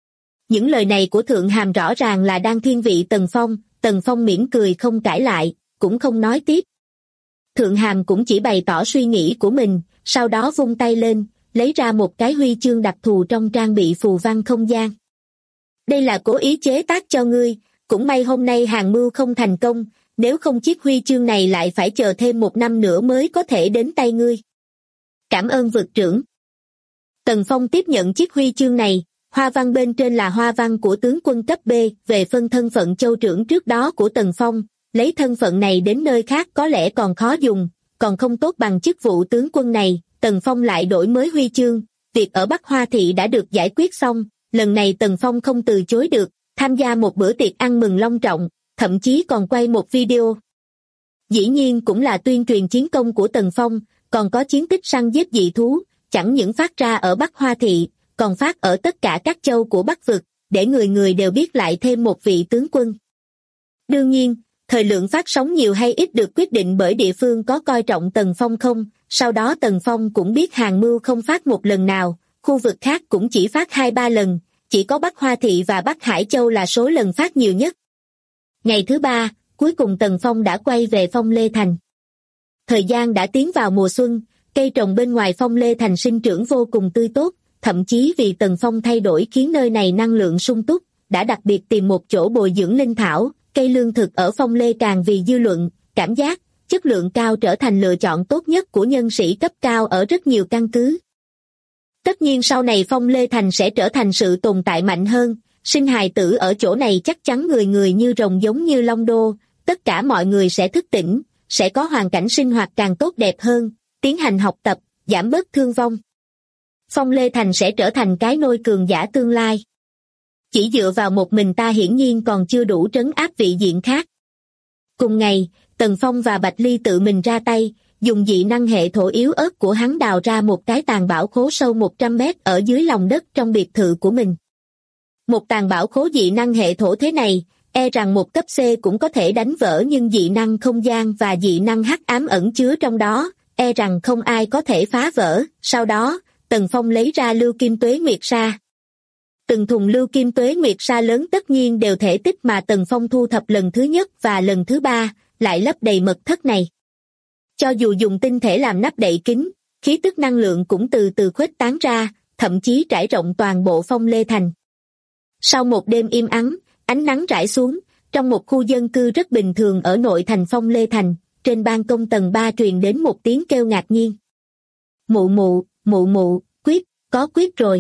Những lời này của Thượng Hàm rõ ràng là đang thiên vị Tần Phong mỉm cười không cãi lại, cũng không nói tiếp. Thượng Hàm cũng chỉ bày tỏ suy nghĩ của mình, sau đó vung tay lên, lấy ra một cái huy chương đặc thù trong trang bị phù văn không gian. Đây là cố ý chế tác cho ngươi, cũng may hôm nay Hàn Mưu không thành công, nếu không chiếc huy chương này lại phải chờ thêm 1 năm nữa mới có thể đến tay ngươi. Cảm ơn vực trưởng. Tần Phong tiếp nhận chiếc huy chương này, hoa văn bên trên là hoa văn của tướng quân cấp B, về phân thân phận châu trưởng trước đó của Tần Phong, lấy thân phận này đến nơi khác có lẽ còn khó dùng, còn không tốt bằng chức vụ tướng quân này. Tần Phong lại đổi mới huy chương, việc ở Bắc Hoa Thị đã được giải quyết xong, lần này Tần Phong không từ chối được, tham gia một bữa tiệc ăn mừng long trọng, thậm chí còn quay một video. Dĩ nhiên cũng là tuyên truyền chiến công của Tần Phong, còn có chiến tích săn giết dị thú, chẳng những phát ra ở Bắc Hoa Thị, còn phát ở tất cả các châu của Bắc Vực, để người người đều biết lại thêm một vị tướng quân. Đương nhiên, thời lượng phát sóng nhiều hay ít được quyết định bởi địa phương có coi trọng Tần Phong không, sau đó Tần Phong cũng biết Hàng Mưu không phát một lần nào, khu vực khác cũng chỉ phát 2-3 lần, chỉ có Bắc Hoa Thị và Bắc Hải Châu là số lần phát nhiều nhất. Ngày thứ 3, cuối cùng Tần Phong đã quay về Phong Lê Thành. Thời gian đã tiến vào mùa xuân, cây trồng bên ngoài Phong Lê Thành sinh trưởng vô cùng tươi tốt, thậm chí vì Tần Phong thay đổi khiến nơi này năng lượng sung túc, đã đặc biệt tìm một chỗ bồi dưỡng linh thảo, cây lương thực ở Phong Lê càng vì dư luận, cảm giác, chất lượng cao trở thành lựa chọn tốt nhất của nhân sĩ cấp cao ở rất nhiều căn cứ. Tất nhiên sau này Phong Lê Thành sẽ trở thành sự tồn tại mạnh hơn, sinh hài tử ở chỗ này chắc chắn người người như rồng giống như Long Đô, tất cả mọi người sẽ thức tỉnh, sẽ có hoàn cảnh sinh hoạt càng tốt đẹp hơn, tiến hành học tập, giảm bớt thương vong. Phong Lê Thành sẽ trở thành cái nôi cường giả tương lai. Chỉ dựa vào một mình ta hiển nhiên còn chưa đủ trấn áp vị diện khác. Cùng ngày, Tần Phong và Bạch Ly tự mình ra tay, dùng dị năng hệ thổ yếu ớt của hắn đào ra một cái tàng bảo khố sâu 100 mét ở dưới lòng đất trong biệt thự của mình. Một tàng bảo khố dị năng hệ thổ thế này, e rằng một cấp C cũng có thể đánh vỡ, nhưng dị năng không gian và dị năng hắc ám ẩn chứa trong đó, e rằng không ai có thể phá vỡ. Sau đó, Tần Phong lấy ra lưu kim tuế nguyệt sa. Từng thùng lưu kim tuế nguyệt sa lớn tất nhiên đều thể tích mà Tần Phong thu thập lần thứ nhất và lần thứ 3, lại lấp đầy mật thất này. Cho dù dùng tinh thể làm nắp đậy kín, khí tức năng lượng cũng từ từ khuếch tán ra, thậm chí trải rộng toàn bộ Phong Lê Thành. Sau một đêm im ắng, ánh nắng rải xuống, trong một khu dân cư rất bình thường ở nội thành Phong Lê Thành, trên ban công tầng 3 truyền đến một tiếng kêu ngạc nhiên. Mụ mụ, mụ mụ, quyết, có quyết rồi.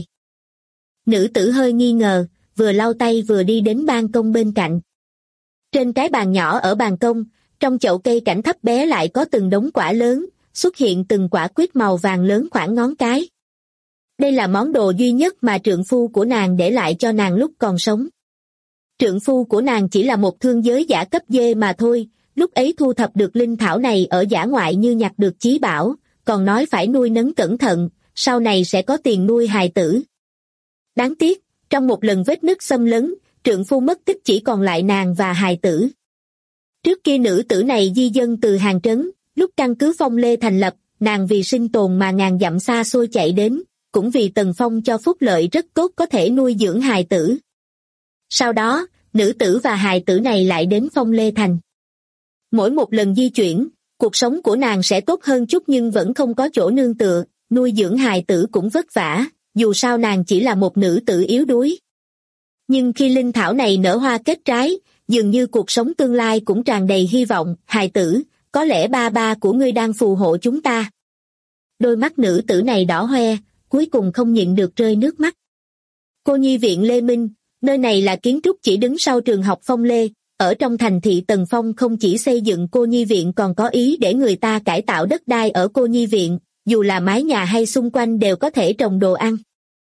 Nữ tử hơi nghi ngờ, vừa lau tay vừa đi đến ban công bên cạnh. Trên cái bàn nhỏ ở ban công, trong chậu cây cảnh thấp bé lại có từng đống quả lớn, xuất hiện từng quả quyết màu vàng lớn khoảng ngón cái. Đây là món đồ duy nhất mà trượng phu của nàng để lại cho nàng lúc còn sống. Trượng phu của nàng chỉ là một thương giới giả cấp D mà thôi, lúc ấy thu thập được linh thảo này ở dã ngoại như nhặt được chí bảo, còn nói phải nuôi nấng cẩn thận, sau này sẽ có tiền nuôi hài tử. Đáng tiếc, trong một lần vết nứt xâm lấn, trượng phu mất tích chỉ còn lại nàng và hài tử. Trước kia nữ tử này di dân từ Hàng Trấn, lúc căn cứ Phong Lê thành lập, nàng vì sinh tồn mà ngàn dặm xa xôi chạy đến, cũng vì Tần Phong cho phúc lợi rất tốt có thể nuôi dưỡng hài tử. Sau đó, nữ tử và hài tử này lại đến Phong Lê Thành. Mỗi một lần di chuyển, cuộc sống của nàng sẽ tốt hơn chút nhưng vẫn không có chỗ nương tựa, nuôi dưỡng hài tử cũng vất vả, dù sao nàng chỉ là một nữ tử yếu đuối. Nhưng khi linh thảo này nở hoa kết trái, dường như cuộc sống tương lai cũng tràn đầy hy vọng. Hài tử, có lẽ ba ba của ngươi đang phù hộ chúng ta. Đôi mắt nữ tử này đỏ hoe, cuối cùng không nhịn được rơi nước mắt. Cô nhi viện Lê Minh, nơi này là kiến trúc chỉ đứng sau trường học Phong Lê, ở trong thành thị Tần Phong không chỉ xây dựng cô nhi viện còn có ý để người ta cải tạo đất đai ở cô nhi viện, dù là mái nhà hay xung quanh đều có thể trồng đồ ăn.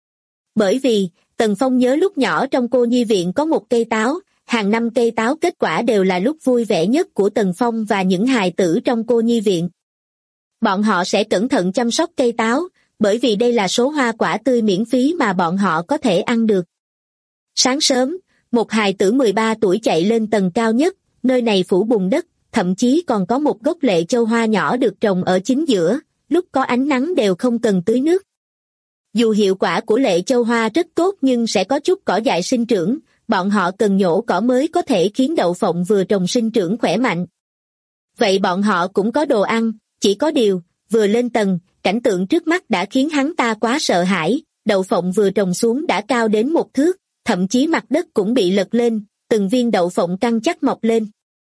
Bởi vì, Tần Phong nhớ lúc nhỏ trong cô nhi viện có một cây táo, hàng năm cây táo kết quả đều là lúc vui vẻ nhất của Tần Phong và những hài tử trong cô nhi viện. Bọn họ sẽ cẩn thận chăm sóc cây táo, bởi vì đây là số hoa quả tươi miễn phí mà bọn họ có thể ăn được. Sáng sớm, một hài tử 13 tuổi chạy lên tầng cao nhất, nơi này phủ bùn đất, thậm chí còn có một gốc lệ châu hoa nhỏ được trồng ở chính giữa, lúc có ánh nắng đều không cần tưới nước. Dù hiệu quả của lệ châu hoa rất tốt nhưng sẽ có chút cỏ dại sinh trưởng, bọn họ cần nhổ cỏ mới có thể khiến đậu phộng vừa trồng sinh trưởng khỏe mạnh. Vậy bọn họ cũng có đồ ăn, chỉ có điều, vừa lên tầng, cảnh tượng trước mắt đã khiến hắn ta quá sợ hãi, đậu phộng vừa trồng xuống đã cao đến 1 thước, thậm chí mặt đất cũng bị lật lên, từng viên đậu phộng căng chắc mọc lên.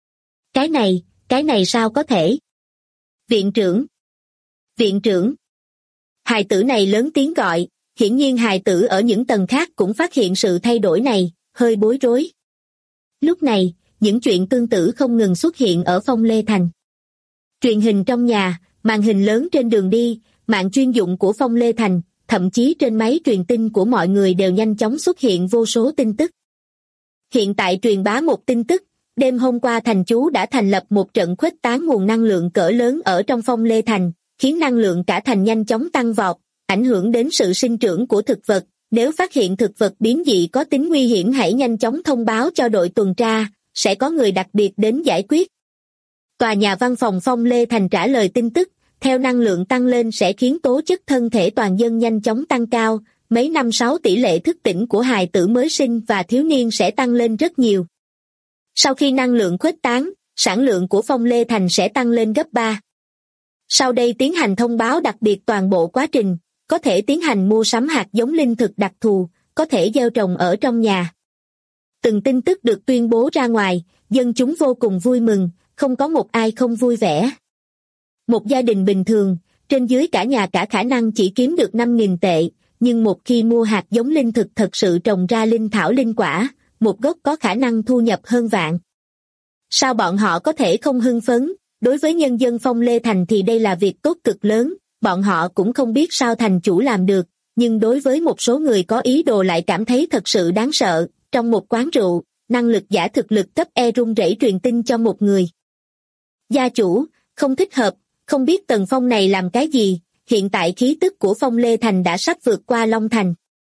Cái này sao có thể? Viện trưởng! Viện trưởng! Hài tử này lớn tiếng gọi, hiển nhiên hài tử ở những tầng khác cũng phát hiện sự thay đổi này, hơi bối rối. Lúc này, những chuyện tương tự không ngừng xuất hiện ở Phong Lê Thành. Truyền hình trong nhà, màn hình lớn trên đường đi, mạng chuyên dụng của Phong Lê Thành, thậm chí trên máy truyền tin của mọi người đều nhanh chóng xuất hiện vô số tin tức. Hiện tại truyền bá một tin tức, đêm hôm qua thành chú đã thành lập một trận khuếch tán nguồn năng lượng cỡ lớn ở trong Phong Lê Thành, khiến năng lượng cả thành nhanh chóng tăng vọt, ảnh hưởng đến sự sinh trưởng của thực vật. Nếu phát hiện thực vật biến dị có tính nguy hiểm hãy nhanh chóng thông báo cho đội tuần tra, sẽ có người đặc biệt đến giải quyết. Tòa nhà văn phòng Phong Lê Thành trả lời tin tức, Theo năng lượng tăng lên sẽ khiến tố chất thân thể toàn dân nhanh chóng tăng cao, mấy năm 6 tỷ lệ thức tỉnh của hài tử mới sinh và thiếu niên sẽ tăng lên rất nhiều. Sau khi năng lượng khuếch tán, sản lượng của Phong Lê Thành sẽ tăng lên gấp 3. Sau đây tiến hành thông báo đặc biệt toàn bộ quá trình, có thể tiến hành mua sắm hạt giống linh thực đặc thù, có thể gieo trồng ở trong nhà. Từng tin tức được tuyên bố ra ngoài, dân chúng vô cùng vui mừng, không có một ai không vui vẻ. Một gia đình bình thường, trên dưới cả nhà cả khả năng chỉ kiếm được 5.000 tệ, nhưng một khi mua hạt giống linh thực thật sự trồng ra linh thảo linh quả, một gốc có khả năng thu nhập hơn vạn. Sao bọn họ có thể không hưng phấn? Đối với nhân dân Phong Lê Thành thì đây là việc tốt cực lớn, bọn họ cũng không biết sao thành chủ làm được, nhưng đối với một số người có ý đồ lại cảm thấy thật sự đáng sợ. Trong một quán rượu, năng lực giả thực lực cấp E run rẩy truyền tin cho một người. Gia chủ, không thích hợp, không biết Tần Phong này làm cái gì, hiện tại khí tức của Phong Lê Thành đã sắp vượt qua Long Thành.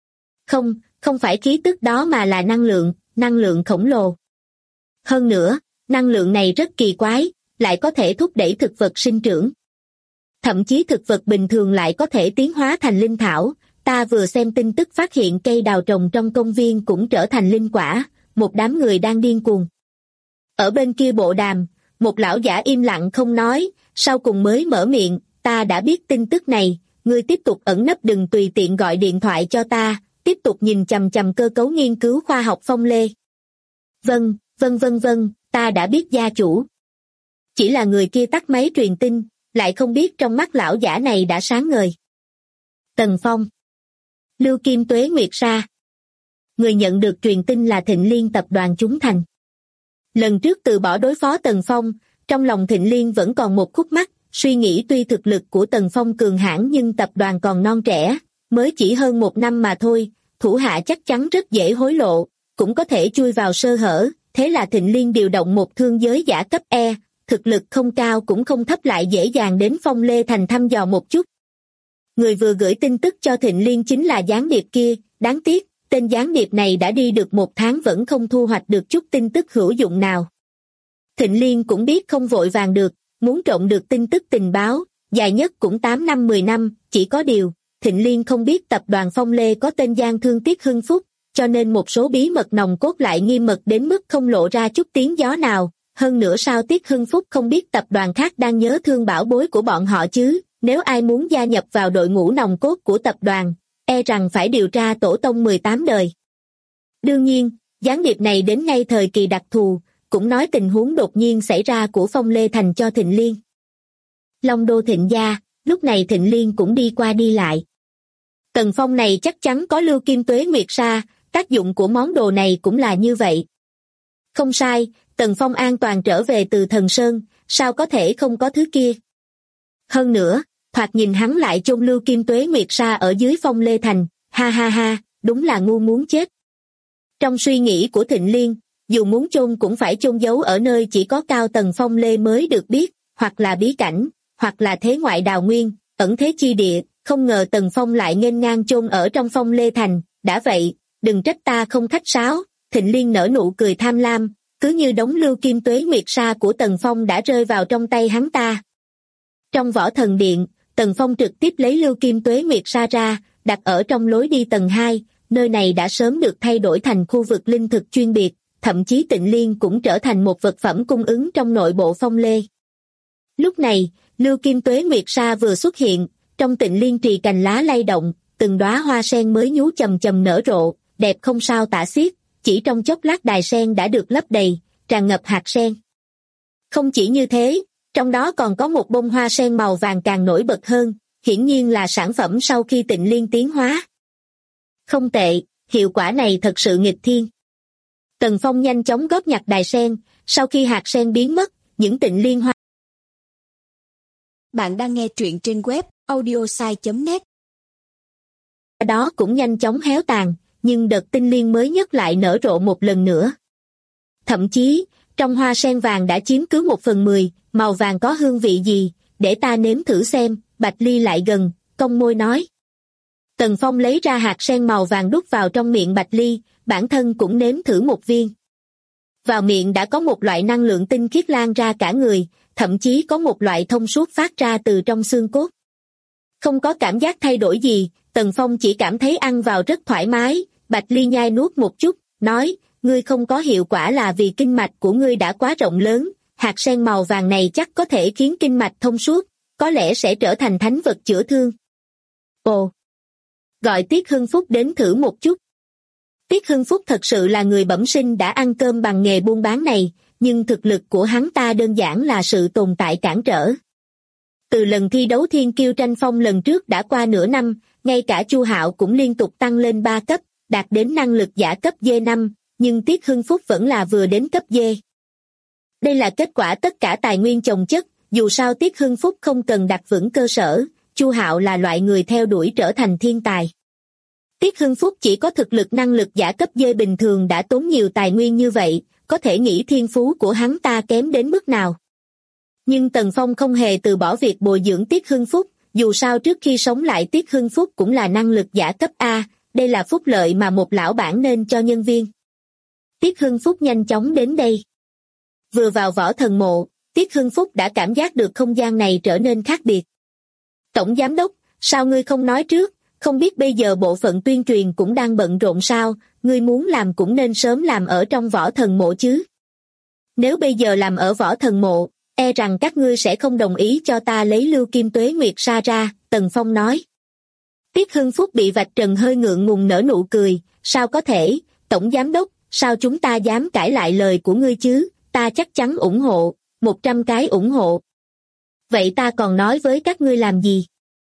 Không phải khí tức đó mà là năng lượng khổng lồ. Hơn nữa, năng lượng này rất kỳ quái, lại có thể thúc đẩy thực vật sinh trưởng. Thậm chí thực vật bình thường lại có thể tiến hóa thành linh thảo, ta vừa xem tin tức phát hiện cây đào trồng trong công viên cũng trở thành linh quả, một đám người đang điên cuồng. Ở bên kia bộ đàm, một lão giả im lặng không nói, sau cùng mới mở miệng, ta đã biết tin tức này, ngươi tiếp tục ẩn nấp đừng tùy tiện gọi điện thoại cho ta, tiếp tục nhìn chằm chằm cơ cấu nghiên cứu khoa học Phong Lê. Vâng, ta đã biết gia chủ. Chỉ là người kia tắt máy truyền tin, lại không biết trong mắt lão giả này đã sáng ngời. Tần Phong. Lưu Kim Tuế Nguyệt Sa. Người nhận được truyền tin là Thịnh Liên tập đoàn Chúng Thành. Lần trước từ bỏ đối phó Tần Phong, trong lòng Thịnh Liên vẫn còn một khúc mắc, suy nghĩ tuy thực lực của Tần Phong cường hãn nhưng tập đoàn còn non trẻ, mới chỉ hơn 1 năm mà thôi, thủ hạ chắc chắn rất dễ hối lộ, cũng có thể chui vào sơ hở, thế là Thịnh Liên điều động một thương giới giả cấp E, thực lực không cao cũng không thấp lại dễ dàng đến Phong Lê Thành thăm dò một chút. Người vừa gửi tin tức cho Thịnh Liên chính là gián điệp kia, đáng tiếc, tên gián điệp này đã đi được 1 tháng vẫn không thu hoạch được chút tin tức hữu dụng nào. Thịnh Liên cũng biết không vội vàng được, muốn trộn được tin tức tình báo, dài nhất cũng 8 năm 10 năm, chỉ có điều, Thịnh Liên không biết tập đoàn Phong Lê có tên gian thương Tiết Hưng Phúc, cho nên một số bí mật nòng cốt lại nghiêm mật đến mức không lộ ra chút tiếng gió nào. Hơn nữa sao Tiết Hưng Phúc không biết tập đoàn khác đang nhớ thương bảo bối của bọn họ chứ, nếu ai muốn gia nhập vào đội ngũ nòng cốt của tập đoàn, e rằng phải điều tra tổ tông 18 đời. Đương nhiên, gián điệp này đến ngay thời kỳ đặc thù, cũng nói tình huống đột nhiên xảy ra của Phong Lê Thành cho Thịnh Liên. Long Đô Thịnh gia, lúc này Thịnh Liên cũng đi qua đi lại. Tần Phong này chắc chắn có Lưu Kim Tuế Nguyệt Sa, tác dụng của món đồ này cũng là như vậy. Không sai, Tần Phong an toàn trở về từ Thần Sơn, sao có thể không có thứ kia. Hơn nữa, thoạt nhìn hắn lại chôn Lưu Kim Tuế Nguyệt Sa ở dưới Phong Lê Thành, ha ha ha, đúng là ngu muốn chết. Trong suy nghĩ của Thịnh Liên, dù muốn chôn cũng phải chôn giấu ở nơi chỉ có cao tầng Phong Lê mới được biết, hoặc là bí cảnh, hoặc là thế ngoại đào nguyên, ẩn thế chi địa, không ngờ Tần Phong lại nghênh ngang chôn ở trong Phong Lê Thành, đã vậy, đừng trách ta không khách sáo, Thịnh Liên nở nụ cười tham lam, cứ như đống Lưu Kim Tuế Nguyệt Sa của Tần Phong đã rơi vào trong tay hắn ta. Trong Võ Thần Điện, Tần Phong trực tiếp lấy Lưu Kim Tuế Nguyệt Sa ra, đặt ở trong lối đi tầng 2, nơi này đã sớm được thay đổi thành khu vực linh thực chuyên biệt, thậm chí Tịnh Liên cũng trở thành một vật phẩm cung ứng trong nội bộ Phong Lê. Lúc này, Lưu Kim Tuế Nguyệt Sa vừa xuất hiện, trong Tịnh Liên trì cành lá lay động, từng đóa hoa sen mới nhú chầm chầm nở rộ, đẹp không sao tả xiết, chỉ trong chốc lát đài sen đã được lấp đầy, tràn ngập hạt sen. Không chỉ như thế, trong đó còn có một bông hoa sen màu vàng càng nổi bật hơn, hiển nhiên là sản phẩm sau khi Tịnh Liên tiến hóa. Không tệ, hiệu quả này thật sự nghịch thiên. Tần Phong nhanh chóng góp nhặt đài sen, sau khi hạt sen biến mất, những Tịnh Liên hoa. Bạn đang nghe truyện trên web audiosai.net. Đó cũng nhanh chóng héo tàn, nhưng đợt tinh liên mới nhất lại nở rộ một lần nữa. Thậm chí, trong hoa sen vàng đã chiếm cứ 1/10, màu vàng có hương vị gì, để ta nếm thử xem, Bạch Ly lại gần, cong môi nói. Tần Phong lấy ra hạt sen màu vàng đút vào trong miệng Bạch Ly, bản thân cũng nếm thử một viên. Vào miệng đã có một loại năng lượng tinh khiết lan ra cả người, thậm chí có một loại thông suốt phát ra từ trong xương cốt. Không có cảm giác thay đổi gì, Tần Phong chỉ cảm thấy ăn vào rất thoải mái. Bạch Ly nhai nuốt một chút, nói, ngươi không có hiệu quả là vì kinh mạch của ngươi đã quá rộng lớn, hạt sen màu vàng này chắc có thể khiến kinh mạch thông suốt, có lẽ sẽ trở thành thánh vật chữa thương. Ồ! Gọi Tiết Hưng Phúc đến thử một chút. Tiết Hưng Phúc thật sự là người bẩm sinh đã ăn cơm bằng nghề buôn bán này, nhưng thực lực của hắn ta đơn giản là sự tồn tại cản trở. Từ lần thi đấu thiên kiêu tranh phong lần trước đã qua nửa năm, ngay cả Chu Hạo cũng liên tục tăng lên 3 cấp, đạt đến năng lực giả cấp D5, nhưng Tiết Hưng Phúc vẫn là vừa đến cấp D. Đây là kết quả tất cả tài nguyên chồng chất, dù sao Tiết Hưng Phúc không cần đặt vững cơ sở, Chu Hạo là loại người theo đuổi trở thành thiên tài. Tiết Hưng Phúc chỉ có thực lực năng lực giả cấp D bình thường đã tốn nhiều tài nguyên như vậy, có thể nghĩ thiên phú của hắn ta kém đến mức nào. Nhưng Tần Phong không hề từ bỏ việc bồi dưỡng Tiết Hưng Phúc, dù sao trước khi sống lại Tiết Hưng Phúc cũng là năng lực giả cấp A, đây là phúc lợi mà một lão bản nên cho nhân viên. Tiết Hưng Phúc nhanh chóng đến đây. Vừa vào võ thần mộ, Tiết Hưng Phúc đã cảm giác được không gian này trở nên khác biệt. Tổng giám đốc, sao ngươi không nói trước, không biết bây giờ bộ phận tuyên truyền cũng đang bận rộn sao, ngươi muốn làm cũng nên sớm làm ở trong võ thần mộ chứ. Nếu bây giờ làm ở võ thần mộ, e rằng các ngươi sẽ không đồng ý cho ta lấy Lưu Kim Tuế Nguyệt Sa ra, Tần Phong nói. Tiết Hưng Phúc bị vạch trần hơi ngượng ngùng nở nụ cười, sao có thể, tổng giám đốc, sao chúng ta dám cãi lại lời của ngươi chứ, ta chắc chắn ủng hộ, 100 cái ủng hộ. Vậy ta còn nói với các ngươi làm gì?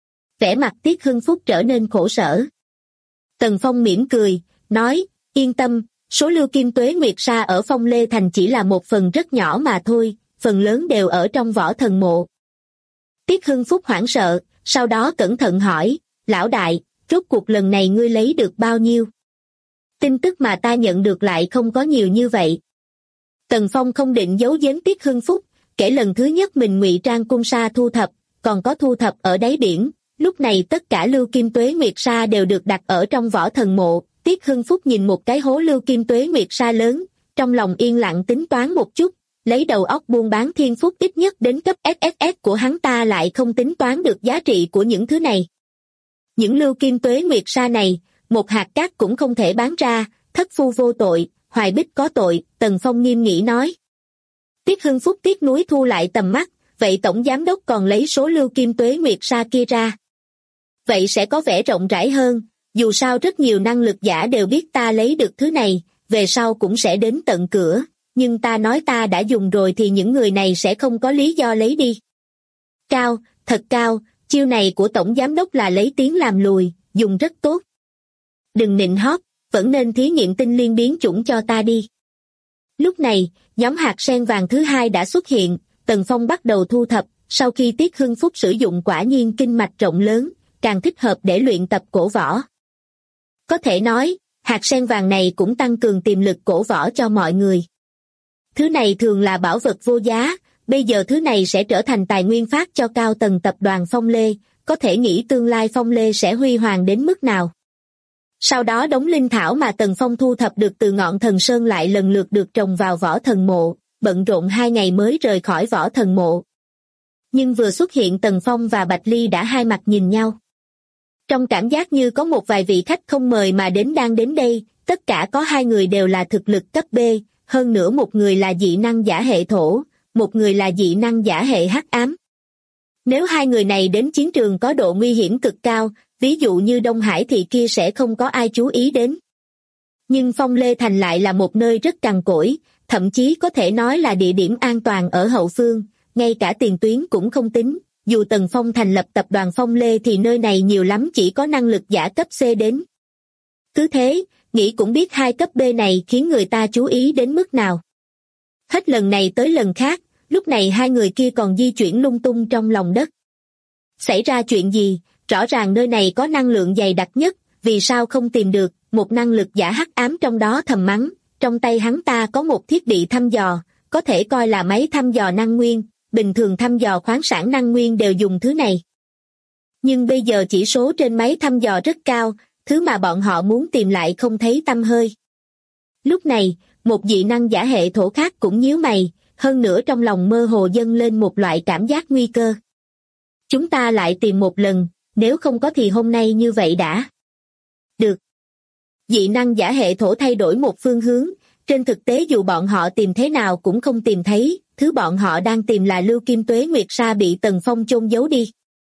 Vẻ mặt Tiết Hưng Phúc trở nên khổ sở. Tần Phong mỉm cười, nói, yên tâm, số Lưu Kim Tuế Nguyệt Sa ở Phong Lê Thành chỉ là một phần rất nhỏ mà thôi, phần lớn đều ở trong võ thần mộ. Tiết Hưng Phúc hoảng sợ, sau đó cẩn thận hỏi, lão đại, rốt cuộc lần này ngươi lấy được bao nhiêu? Tin tức mà ta nhận được lại không có nhiều như vậy. Tần Phong không định giấu giếm Tiết Hưng Phúc, kể lần thứ nhất mình ngụy trang cung sa thu thập, còn có thu thập ở đáy biển, lúc này tất cả Lưu Kim Tuế Nguyệt Sa đều được đặt ở trong võ thần mộ. Tiết Hưng Phúc nhìn một cái hố Lưu Kim Tuế Nguyệt Sa lớn, trong lòng yên lặng tính toán một chút, lấy đầu óc buôn bán thiên phúc ít nhất đến cấp SSS của hắn ta lại không tính toán được giá trị của những thứ này. Những Lưu Kim Tuế Nguyệt Sa này, một hạt cát cũng không thể bán ra, thất phu vô tội, hoài bích có tội, Tần Phong nghiêm nghị nói. Tiết Hưng Phúc tiếc nuối thu lại tầm mắt, vậy tổng giám đốc còn lấy số Lưu Kim Tuế Nguyệt Sa kia ra. Vậy sẽ có vẻ rộng rãi hơn, dù sao rất nhiều năng lực giả đều biết ta lấy được thứ này, về sau cũng sẽ đến tận cửa, nhưng ta nói ta đã dùng rồi thì những người này sẽ không có lý do lấy đi. Cao, thật cao, chiêu này của tổng giám đốc là lấy tiếng làm lùi, dùng rất tốt. Đừng nịnh hót, vẫn nên thí nghiệm tinh liên biến chủng cho ta đi. Lúc này, nhóm hạt sen vàng thứ hai đã xuất hiện, Tần Phong bắt đầu thu thập, sau khi Tiết Hưng Phúc sử dụng quả nhiên kinh mạch rộng lớn, càng thích hợp để luyện tập cổ võ. Có thể nói, hạt sen vàng này cũng tăng cường tiềm lực cổ võ cho mọi người. Thứ này thường là bảo vật vô giá, bây giờ thứ này sẽ trở thành tài nguyên phát cho cao tầng tập đoàn Phong Lê, có thể nghĩ tương lai Phong Lê sẽ huy hoàng đến mức nào. Sau đó đống linh thảo mà Tần Phong thu thập được từ ngọn thần sơn lại lần lượt được trồng vào võ thần mộ, bận rộn 2 ngày mới rời khỏi võ thần mộ. Nhưng vừa xuất hiện Tần Phong và Bạch Ly đã hai mặt nhìn nhau. Trong cảm giác như có một vài vị khách không mời mà đang đến đây, tất cả có 2 người đều là thực lực cấp B, hơn nữa một người là dị năng giả hệ thổ, một người là dị năng giả hệ hắc ám. Nếu 2 người này đến chiến trường có độ nguy hiểm cực cao, ví dụ như Đông Hải thì kia sẽ không có ai chú ý đến. Nhưng Phong Lê Thành lại là một nơi rất cằn cỗi, thậm chí có thể nói là địa điểm an toàn ở hậu phương, ngay cả tiền tuyến cũng không tính. Dù Tần Phong thành lập tập đoàn Phong Lê thì nơi này nhiều lắm chỉ có năng lực giả cấp C đến. Cứ thế, nghĩ cũng biết 2 cấp B này khiến người ta chú ý đến mức nào. Hết lần này tới lần khác, lúc này 2 người kia còn di chuyển lung tung trong lòng đất. Xảy ra chuyện gì? Rõ ràng nơi này có năng lượng dày đặc nhất, vì sao không tìm được? Một năng lực giả hắc ám trong đó thầm mắng, trong tay hắn ta có một thiết bị thăm dò, có thể coi là máy thăm dò năng nguyên, bình thường thăm dò khoáng sản năng nguyên đều dùng thứ này. Nhưng bây giờ chỉ số trên máy thăm dò rất cao, thứ mà bọn họ muốn tìm lại không thấy tăm hơi. Lúc này, một dị năng giả hệ thổ khác cũng nhíu mày, hơn nữa trong lòng mơ hồ dâng lên một loại cảm giác nguy cơ. Chúng ta lại tìm một lần, nếu không có thì hôm nay như vậy đã. Được. Dị năng giả hệ thổ thay đổi một phương hướng, trên thực tế dù bọn họ tìm thế nào cũng không tìm thấy, thứ bọn họ đang tìm là Lưu Kim Tuế Nguyệt Sa bị Tần Phong chôn giấu đi.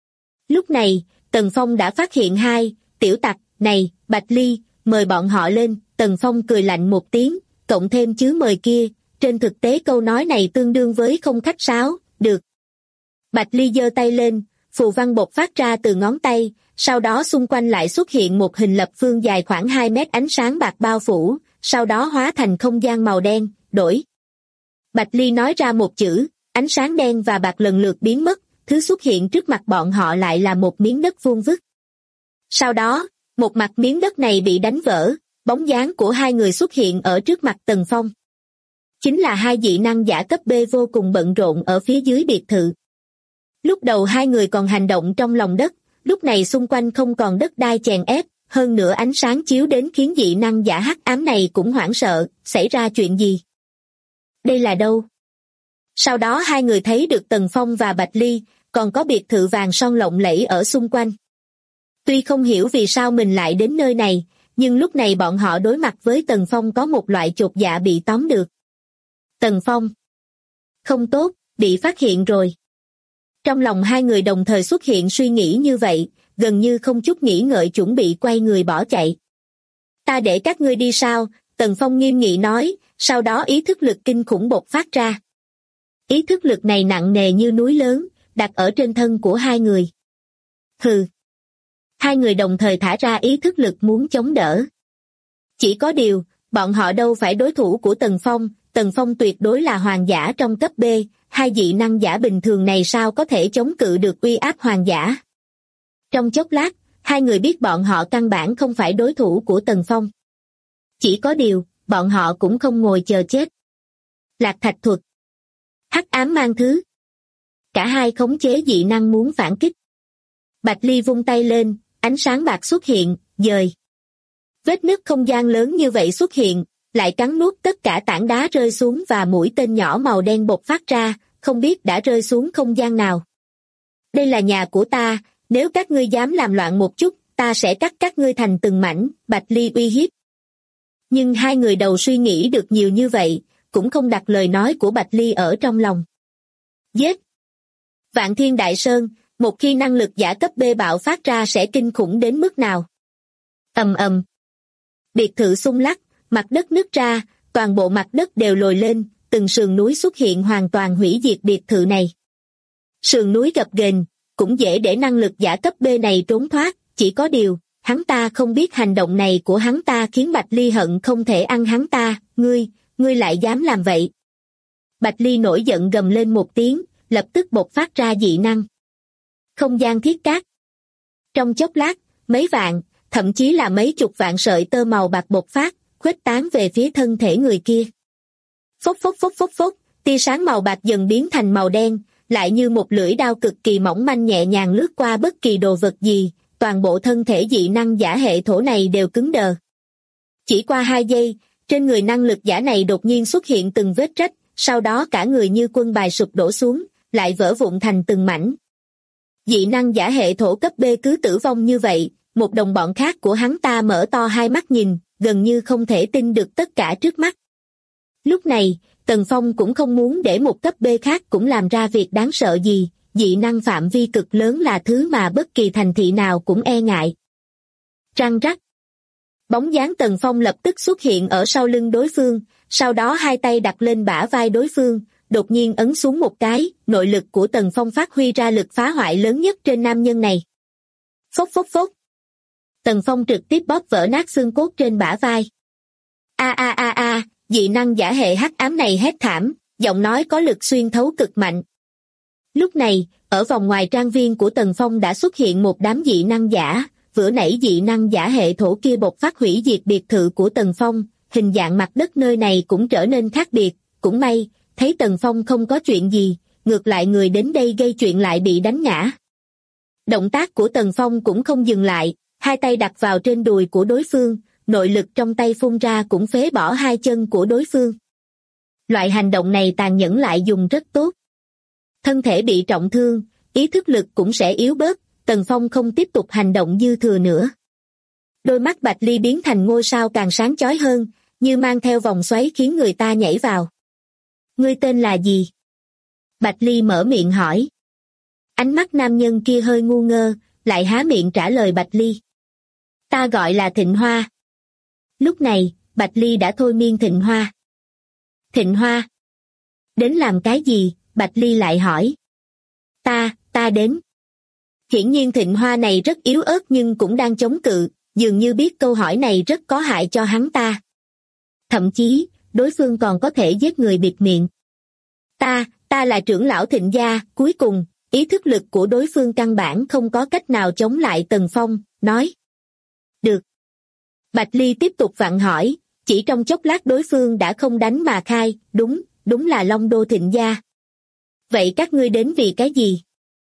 Lúc này, Tần Phong đã phát hiện hai tiểu tặc, này, Bạch Ly, mời bọn họ lên. Tần Phong cười lạnh một tiếng, cộng thêm chữ mời kia, trên thực tế câu nói này tương đương với không khách sáo, được. Bạch Ly giơ tay lên, phù văn bộc phát ra từ ngón tay, sau đó xung quanh lại xuất hiện một hình lập phương dài khoảng 2 mét ánh sáng bạc bao phủ, sau đó hóa thành không gian màu đen, đổi. Bạch Ly nói ra một chữ, ánh sáng đen và bạc lần lượt biến mất, thứ xuất hiện trước mặt bọn họ lại là một miếng đất vuông vức. Sau đó, một mặt miếng đất này bị đánh vỡ, bóng dáng của hai người xuất hiện ở trước mặt Tần Phong. Chính là hai dị năng giả cấp B vô cùng bận rộn ở phía dưới biệt thự. Lúc đầu hai người còn hành động trong lòng đất, lúc này xung quanh không còn đất đai chèn ép, hơn nữa ánh sáng chiếu đến khiến dị năng giả hắc ám này cũng hoảng sợ, xảy ra chuyện gì? Đây là đâu? Sau đó hai người thấy được Tần Phong và Bạch Ly, còn có biệt thự vàng son lộng lẫy ở xung quanh. Tuy không hiểu vì sao mình lại đến nơi này, nhưng lúc này bọn họ đối mặt với Tần Phong có một loại chột dạ bị tóm được. Tần Phong. Không tốt, bị phát hiện rồi. Trong lòng hai người đồng thời xuất hiện suy nghĩ như vậy, gần như không chút nghĩ ngợi chuẩn bị quay người bỏ chạy. Ta để các ngươi đi sao? Tần Phong nghiêm nghị nói, sau đó ý thức lực kinh khủng bộc phát ra. Ý thức lực này nặng nề như núi lớn, đặt ở trên thân của hai người. Hừ. Hai người đồng thời thả ra ý thức lực muốn chống đỡ. Chỉ có điều, bọn họ đâu phải đối thủ của Tần Phong tuyệt đối là hoàng giả trong cấp B, hai dị năng giả bình thường này sao có thể chống cự được uy áp hoàng giả. Trong chốc lát, hai người biết bọn họ căn bản không phải đối thủ của Tần Phong. Chỉ có điều, bọn họ cũng không ngồi chờ chết. Lạc thạch thuật. Hắc ám mang thứ. Cả hai khống chế dị năng muốn phản kích. Bạch Ly vung tay lên, ánh sáng bạc xuất hiện, dời. Vết nứt không gian lớn như vậy xuất hiện, lại cắn nuốt tất cả tảng đá rơi xuống và mũi tên nhỏ màu đen bộc phát ra, không biết đã rơi xuống không gian nào. Đây là nhà của ta, nếu các ngươi dám làm loạn một chút, ta sẽ cắt các ngươi thành từng mảnh, Bạch Ly uy hiếp. Nhưng hai người đầu suy nghĩ được nhiều như vậy, cũng không đặt lời nói của Bạch Ly ở trong lòng. Giết! Vạn Thiên Đại Sơn, một khi năng lực giả cấp B bạo phát ra sẽ kinh khủng đến mức nào? Ầm ầm. Biệt thự xung lắc, mặt đất nứt ra, toàn bộ mặt đất đều lồi lên, từng sườn núi xuất hiện hoàn toàn hủy diệt biệt thự này. Sườn núi gập ghềnh, cũng dễ để năng lực giả cấp B này trốn thoát, chỉ có điều, hắn ta không biết hành động này của hắn ta khiến Bạch Ly hận không thể ăn hắn ta, ngươi lại dám làm vậy. Bạch Ly nổi giận gầm lên một tiếng, lập tức bộc phát ra dị năng. Không gian thiết cát. Trong chốc lát, mấy vạn, thậm chí là mấy chục vạn sợi tơ màu bạc bộc phát, khuếch tán về phía thân thể người kia. Phốc phốc phốc phốc phốc, tia sáng màu bạc dần biến thành màu đen, lại như một lưỡi đao cực kỳ mỏng manh nhẹ nhàng lướt qua bất kỳ đồ vật gì, toàn bộ thân thể dị năng giả hệ thổ này đều cứng đờ. Chỉ qua 2 giây, trên người năng lực giả này đột nhiên xuất hiện từng vết rách, sau đó cả người như quân bài sụp đổ xuống, lại vỡ vụn thành từng mảnh. Dị năng giả hệ thổ cấp B cứ tử vong như vậy, một đồng bọn khác của hắn ta mở to hai mắt nhìn, gần như không thể tin được tất cả trước mắt. Lúc này, Tần Phong cũng không muốn để một cấp B khác cũng làm ra việc đáng sợ gì, dị năng phạm vi cực lớn là thứ mà bất kỳ thành thị nào cũng e ngại. Răng rắc. Bóng dáng Tần Phong lập tức xuất hiện ở sau lưng đối phương, sau đó hai tay đặt lên bả vai đối phương, đột nhiên ấn xuống một cái, nội lực của Tần Phong phát huy ra lực phá hoại lớn nhất trên nam nhân này. Phốc phốc phốc. Tần Phong trực tiếp bóp vỡ nát xương cốt trên bả vai. A, dị năng giả hệ hắc ám này hét thảm, giọng nói có lực xuyên thấu cực mạnh. Lúc này, ở vòng ngoài trang viên của Tần Phong đã xuất hiện một đám dị năng giả, vừa nãy dị năng giả hệ thổ kia bộc phát hủy diệt biệt thự của Tần Phong, hình dạng mặt đất nơi này cũng trở nên khác biệt, cũng may, thấy Tần Phong không có chuyện gì, ngược lại người đến đây gây chuyện lại bị đánh ngã. Động tác của Tần Phong cũng không dừng lại, hai tay đặt vào trên đùi của đối phương, nội lực trong tay phun ra cũng phế bỏ hai chân của đối phương. Loại hành động này tàn nhẫn lại dùng rất tốt. Thân thể bị trọng thương, ý thức lực cũng sẽ yếu bớt, Tần Phong không tiếp tục hành động dư thừa nữa. Đôi mắt Bạch Ly biến thành ngôi sao càng sáng chói hơn, như mang theo vòng xoáy khiến người ta nhảy vào. Ngươi tên là gì? Bạch Ly mở miệng hỏi. Ánh mắt nam nhân kia hơi ngu ngơ, lại há miệng trả lời Bạch Ly. Ta gọi là Thịnh Hoa. Lúc này, Bạch Ly đã thôi miên Thịnh Hoa. Thịnh Hoa? Đến làm cái gì? Bạch Ly lại hỏi. Ta đến. Hiển nhiên Thịnh Hoa này rất yếu ớt nhưng cũng đang chống cự, dường như biết câu hỏi này rất có hại cho hắn ta. Thậm chí, đối phương còn có thể giết người bịt miệng. Ta là trưởng lão Thịnh gia. Cuối cùng, ý thức lực của đối phương căn bản không có cách nào chống lại Tần Phong, nói. Được. Bạch Ly tiếp tục vặn hỏi, chỉ trong chốc lát đối phương đã không đánh mà khai, đúng là Long Đô Thịnh gia. Vậy các ngươi đến vì cái gì?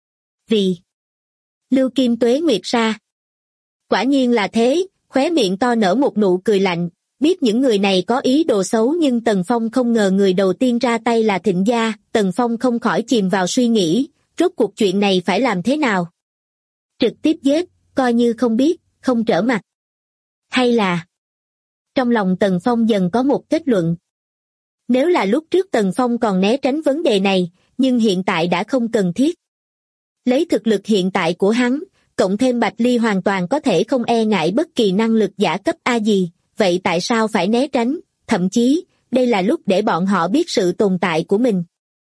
Vì Lưu Kim Tuế Nguyệt Sa. Quả nhiên là thế, khóe miệng to nở một nụ cười lạnh, biết những người này có ý đồ xấu nhưng Tần Phong không ngờ người đầu tiên ra tay là Thịnh gia, Tần Phong không khỏi chìm vào suy nghĩ, rốt cuộc chuyện này phải làm thế nào? Trực tiếp giết, coi như không biết, không trở mặt. Hay là... Trong lòng Tần Phong dần có một kết luận. Nếu là lúc trước Tần Phong còn né tránh vấn đề này, nhưng hiện tại đã không cần thiết. Lấy thực lực hiện tại của hắn, cộng thêm Bạch Ly hoàn toàn có thể không e ngại bất kỳ năng lực giả cấp A gì, vậy tại sao phải né tránh, thậm chí, đây là lúc để bọn họ biết sự tồn tại của mình.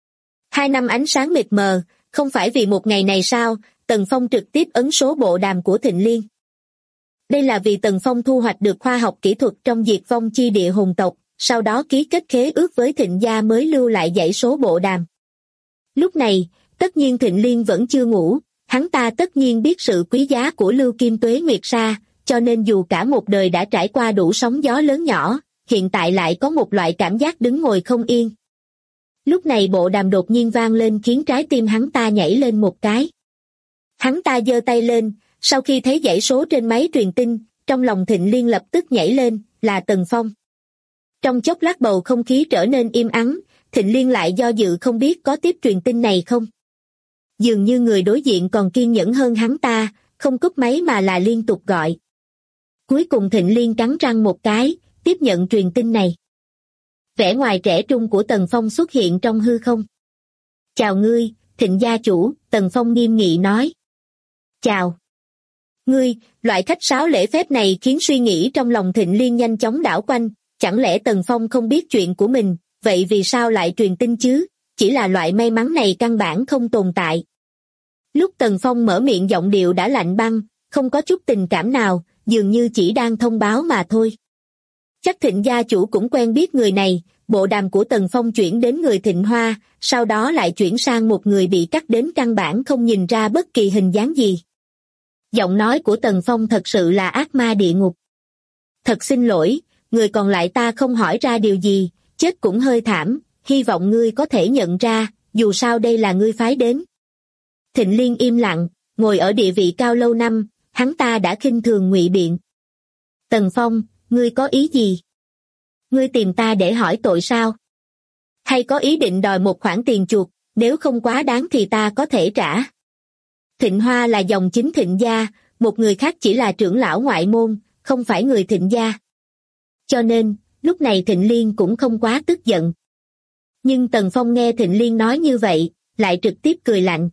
2 năm ánh sáng mịt mờ, không phải vì một ngày này sao, Tần Phong trực tiếp ấn số bộ đàm của Thịnh Liên. Đây là vì Tần Phong thu hoạch được khoa học kỹ thuật trong diệt vong chi địa hồn tộc, sau đó ký kết khế ước với Thịnh gia mới lưu lại dãy số bộ đàm. Lúc này, tất nhiên Thịnh Liên vẫn chưa ngủ, hắn ta tất nhiên biết sự quý giá của Lưu Kim Tuế Nguyệt Sa, cho nên dù cả một đời đã trải qua đủ sóng gió lớn nhỏ, hiện tại lại có một loại cảm giác đứng ngồi không yên. Lúc này bộ đàm đột nhiên vang lên khiến trái tim hắn ta nhảy lên một cái. Hắn ta giơ tay lên, sau khi thấy dãy số trên máy truyền tin, trong lòng Thịnh Liên lập tức nhảy lên, là Tần Phong. Trong chốc lát bầu không khí trở nên im ắng, Thịnh Liên lại do dự không biết có tiếp truyền tin này không. Dường như người đối diện còn kiên nhẫn hơn hắn ta, không cúp máy mà là liên tục gọi. Cuối cùng Thịnh Liên cắn răng một cái, tiếp nhận truyền tin này. Vẻ ngoài trẻ trung của Tần Phong xuất hiện trong hư không. Chào ngươi, Thịnh gia chủ, Tần Phong nghiêm nghị nói. Chào. Ngươi, loại khách sáo lễ phép này khiến suy nghĩ trong lòng Thịnh Liên nhanh chóng đảo quanh, chẳng lẽ Tần Phong không biết chuyện của mình, vậy vì sao lại truyền tin chứ, chỉ là loại may mắn này căn bản không tồn tại. Lúc Tần Phong mở miệng giọng điệu đã lạnh băng, không có chút tình cảm nào, dường như chỉ đang thông báo mà thôi. Chắc Thịnh gia chủ cũng quen biết người này, bộ đàm của Tần Phong chuyển đến người Thịnh Hoa, sau đó lại chuyển sang một người bị cắt đến căn bản không nhìn ra bất kỳ hình dáng gì. Giọng nói của Tần Phong thật sự là ác ma địa ngục. Thật xin lỗi, người còn lại ta không hỏi ra điều gì, chết cũng hơi thảm, hy vọng ngươi có thể nhận ra, dù sao đây là ngươi phái đến. Thịnh Liên im lặng, ngồi ở địa vị cao lâu năm, hắn ta đã khinh thường ngụy biện. Tần Phong, ngươi có ý gì? Ngươi tìm ta để hỏi tội sao? Hay có ý định đòi một khoản tiền chuộc, nếu không quá đáng thì ta có thể trả. Thịnh Hoa là dòng chính Thịnh gia, một người khác chỉ là trưởng lão ngoại môn, không phải người Thịnh gia. Cho nên, lúc này Thịnh Liên cũng không quá tức giận. Nhưng Tần Phong nghe Thịnh Liên nói như vậy, lại trực tiếp cười lạnh.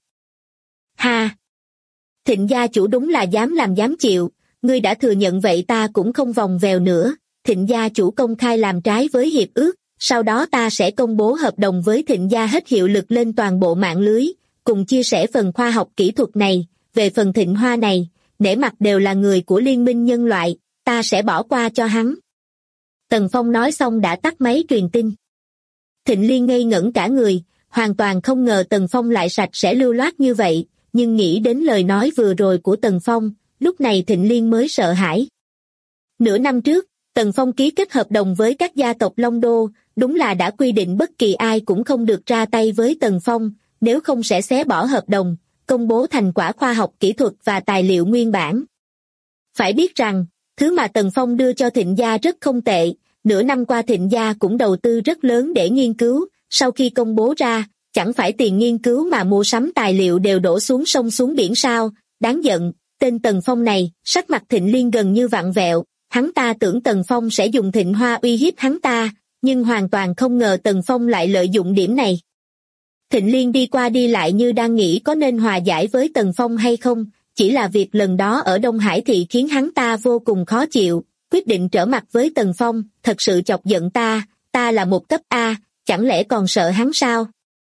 Ha! Thịnh gia chủ đúng là dám làm dám chịu, ngươi đã thừa nhận vậy ta cũng không vòng vèo nữa, Thịnh gia chủ công khai làm trái với hiệp ước, sau đó ta sẽ công bố hợp đồng với Thịnh gia hết hiệu lực lên toàn bộ mạng lưới, cùng chia sẻ phần khoa học kỹ thuật này, về phần Thịnh Hoa này, nể mặt đều là người của Liên minh nhân loại, ta sẽ bỏ qua cho hắn. Tần Phong nói xong đã tắt máy truyền tin. Thịnh Liên ngây ngẩn cả người, hoàn toàn không ngờ Tần Phong lại sạch sẽ lưu loát như vậy, nhưng nghĩ đến lời nói vừa rồi của Tần Phong, lúc này Thịnh Liên mới sợ hãi. Nửa năm trước, Tần Phong ký kết hợp đồng với các gia tộc Long Đô, đúng là đã quy định bất kỳ ai cũng không được ra tay với Tần Phong, nếu không sẽ xé bỏ hợp đồng, công bố thành quả khoa học kỹ thuật và tài liệu nguyên bản. Phải biết rằng, thứ mà Tần Phong đưa cho Thịnh gia rất không tệ, nửa năm qua Thịnh gia cũng đầu tư rất lớn để nghiên cứu, sau khi công bố ra, chẳng phải tiền nghiên cứu mà mua sắm tài liệu đều đổ xuống sông xuống biển sao, đáng giận, tên Tần Phong này, sắc mặt Thịnh Liên gần như vặn vẹo, hắn ta tưởng Tần Phong sẽ dùng Thịnh Hoa uy hiếp hắn ta, nhưng hoàn toàn không ngờ Tần Phong lại lợi dụng điểm này. Thịnh Liên đi qua đi lại như đang nghĩ có nên hòa giải với Tần Phong hay không, chỉ là việc lần đó ở Đông Hải Thị khiến hắn ta vô cùng khó chịu, quyết định trở mặt với Tần Phong, thật sự chọc giận ta là một cấp A, chẳng lẽ còn sợ hắn sao?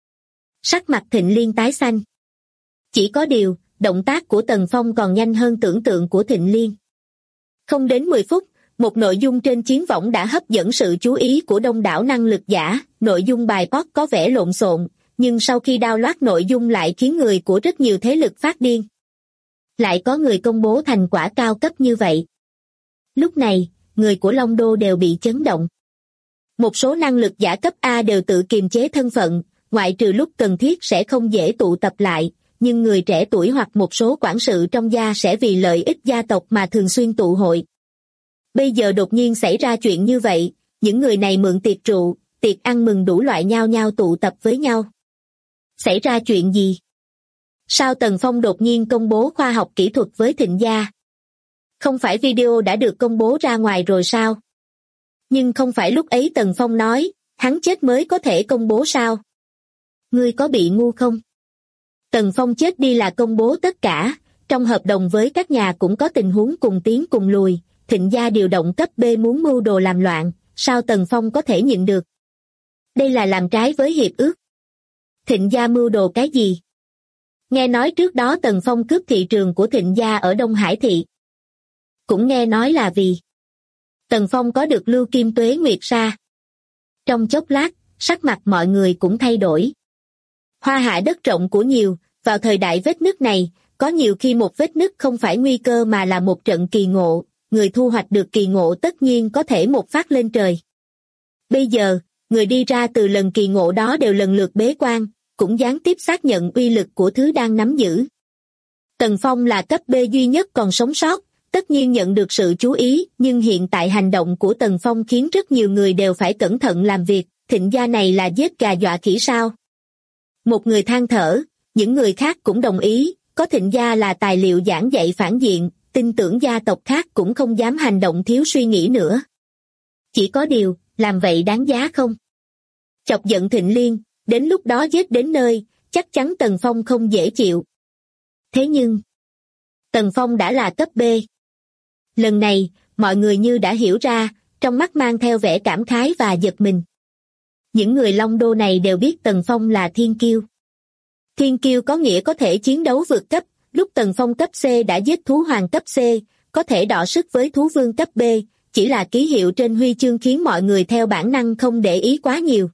Sắc mặt Thịnh Liên tái xanh. Chỉ có điều, động tác của Tần Phong còn nhanh hơn tưởng tượng của Thịnh Liên. Không đến 10 phút, một nội dung trên chiến võng đã hấp dẫn sự chú ý của đông đảo năng lực giả, nội dung bài post có vẻ lộn xộn, nhưng sau khi download nội dung lại khiến người của rất nhiều thế lực phát điên. Lại có người công bố thành quả cao cấp như vậy. Lúc này, người của Long Đô đều bị chấn động. Một số năng lực giả cấp A đều tự kiềm chế thân phận, ngoại trừ lúc cần thiết sẽ không dễ tụ tập lại, nhưng người trẻ tuổi hoặc một số quản sự trong gia sẽ vì lợi ích gia tộc mà thường xuyên tụ hội. Bây giờ đột nhiên xảy ra chuyện như vậy, những người này mượn tiệc rượu, tiệc ăn mừng đủ loại nhao nhao tụ tập với nhau. Xảy ra chuyện gì? Sao Tần Phong đột nhiên công bố khoa học kỹ thuật với Thịnh gia? Không phải video đã được công bố ra ngoài rồi sao? Nhưng không phải lúc ấy Tần Phong nói, hắn chết mới có thể công bố sao? Ngươi có bị ngu không? Tần Phong chết đi là công bố tất cả, trong hợp đồng với các nhà cũng có tình huống cùng tiến cùng lùi, Thịnh gia điều động cấp B muốn mưu đồ làm loạn, sao Tần Phong có thể nhịn được? Đây là làm trái với hiệp ước. Thịnh gia mưu đồ cái gì? Nghe nói trước đó Tần Phong cướp thị trường của Thịnh gia ở Đông Hải Thị. Cũng nghe nói là vì Tần Phong có được Lưu Kim Tuế Nguyệt Sa. Trong chốc lát, sắc mặt mọi người cũng thay đổi. Hoa hạ đất rộng của nhiều, vào thời đại vết nứt này, có nhiều khi một vết nứt không phải nguy cơ mà là một trận kỳ ngộ, người thu hoạch được kỳ ngộ tất nhiên có thể một phát lên trời. Bây giờ, người đi ra từ lần kỳ ngộ đó đều lần lượt bế quan, cũng gián tiếp xác nhận uy lực của thứ đang nắm giữ. Tần Phong là cấp B duy nhất còn sống sót, tất nhiên nhận được sự chú ý, nhưng hiện tại hành động của Tần Phong khiến rất nhiều người đều phải cẩn thận làm việc, Thịnh gia này là giết gà dọa khỉ sao? Một người than thở, những người khác cũng đồng ý, có Thịnh gia là tài liệu giảng dạy phản diện, tin tưởng gia tộc khác cũng không dám hành động thiếu suy nghĩ nữa. Chỉ có điều, làm vậy đáng giá không? Chọc giận Thịnh Liên, đến lúc đó giết đến nơi, chắc chắn Tần Phong không dễ chịu. Thế nhưng, Tần Phong đã là cấp B. Lần này, mọi người như đã hiểu ra, trong mắt mang theo vẻ cảm khái và giật mình. Những người Long Đô này đều biết Tần Phong là thiên kiêu. Thiên kiêu có nghĩa có thể chiến đấu vượt cấp, lúc Tần Phong cấp C đã giết thú hoàng cấp C, có thể đọ sức với thú vương cấp B, chỉ là ký hiệu trên huy chương khiến mọi người theo bản năng không để ý quá nhiều.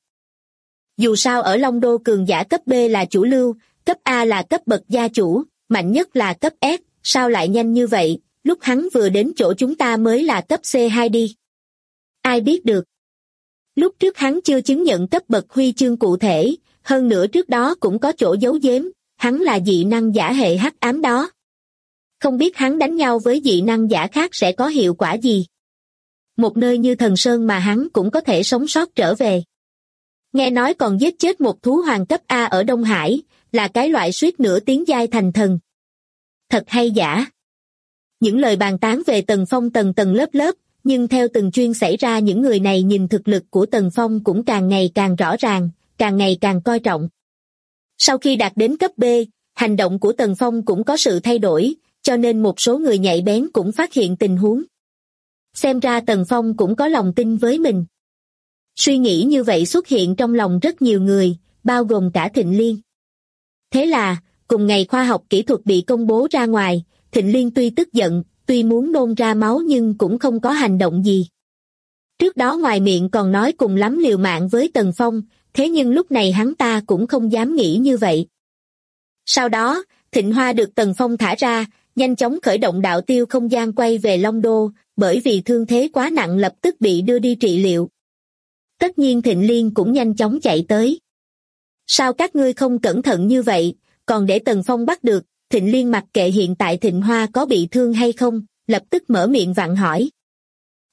Dù sao ở Long Đô cường giả cấp B là chủ lưu, cấp A là cấp bậc gia chủ, mạnh nhất là cấp S, sao lại nhanh như vậy, lúc hắn vừa đến chỗ chúng ta mới là cấp C2 đi. Ai biết được. Lúc trước hắn chưa chứng nhận cấp bậc huy chương cụ thể, hơn nữa trước đó cũng có chỗ giấu giếm, hắn là dị năng giả hệ hắc ám đó. Không biết hắn đánh nhau với dị năng giả khác sẽ có hiệu quả gì. Một nơi như Thần Sơn mà hắn cũng có thể sống sót trở về. Nghe nói còn giết chết một thú hoàng cấp A ở Đông Hải, là cái loại suýt nữa tiến giai thành thần. Thật hay giả? Những lời bàn tán về Tần Phong tầng tầng lớp lớp, nhưng theo từng chuyên xảy ra những người này nhìn thực lực của Tần Phong cũng càng ngày càng rõ ràng, càng ngày càng coi trọng. Sau khi đạt đến cấp B, hành động của Tần Phong cũng có sự thay đổi, cho nên một số người nhạy bén cũng phát hiện tình huống. Xem ra Tần Phong cũng có lòng tin với mình. Suy nghĩ như vậy xuất hiện trong lòng rất nhiều người, bao gồm cả Thịnh Liên. Thế là, cùng ngày khoa học kỹ thuật bị công bố ra ngoài, Thịnh Liên tuy tức giận, tuy muốn nôn ra máu nhưng cũng không có hành động gì. Trước đó ngoài miệng còn nói cùng lắm liều mạng với Tần Phong, thế nhưng lúc này hắn ta cũng không dám nghĩ như vậy. Sau đó, Thịnh Hoa được Tần Phong thả ra, nhanh chóng khởi động đạo tiêu không gian quay về Long Đô, bởi vì thương thế quá nặng lập tức bị đưa đi trị liệu. Tất nhiên Thịnh Liên cũng nhanh chóng chạy tới. Sao các ngươi không cẩn thận như vậy, còn để Tần Phong bắt được? Thịnh Liên mặc kệ hiện tại Thịnh Hoa có bị thương hay không, lập tức mở miệng vặn hỏi.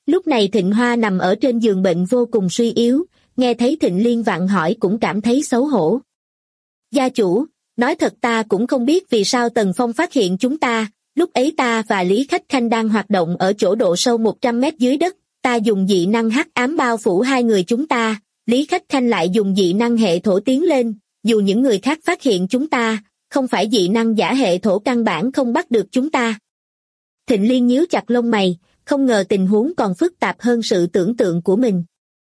Lúc này Thịnh Hoa nằm ở trên giường bệnh vô cùng suy yếu, nghe thấy Thịnh Liên vặn hỏi cũng cảm thấy xấu hổ. Gia chủ, nói thật ta cũng không biết vì sao Tần Phong phát hiện chúng ta, lúc ấy ta và Lý Khách Khanh đang hoạt động ở chỗ độ sâu 100 mét dưới đất, ta dùng dị năng hắc ám bao phủ hai người chúng ta, Lý Khách Khanh lại dùng dị năng hệ thổ tiến lên, dù những người khác phát hiện chúng ta, không phải dị năng giả hệ thổ căn bản không bắt được chúng ta. Thịnh Liên nhíu chặt lông mày, không ngờ tình huống còn phức tạp hơn sự tưởng tượng của mình.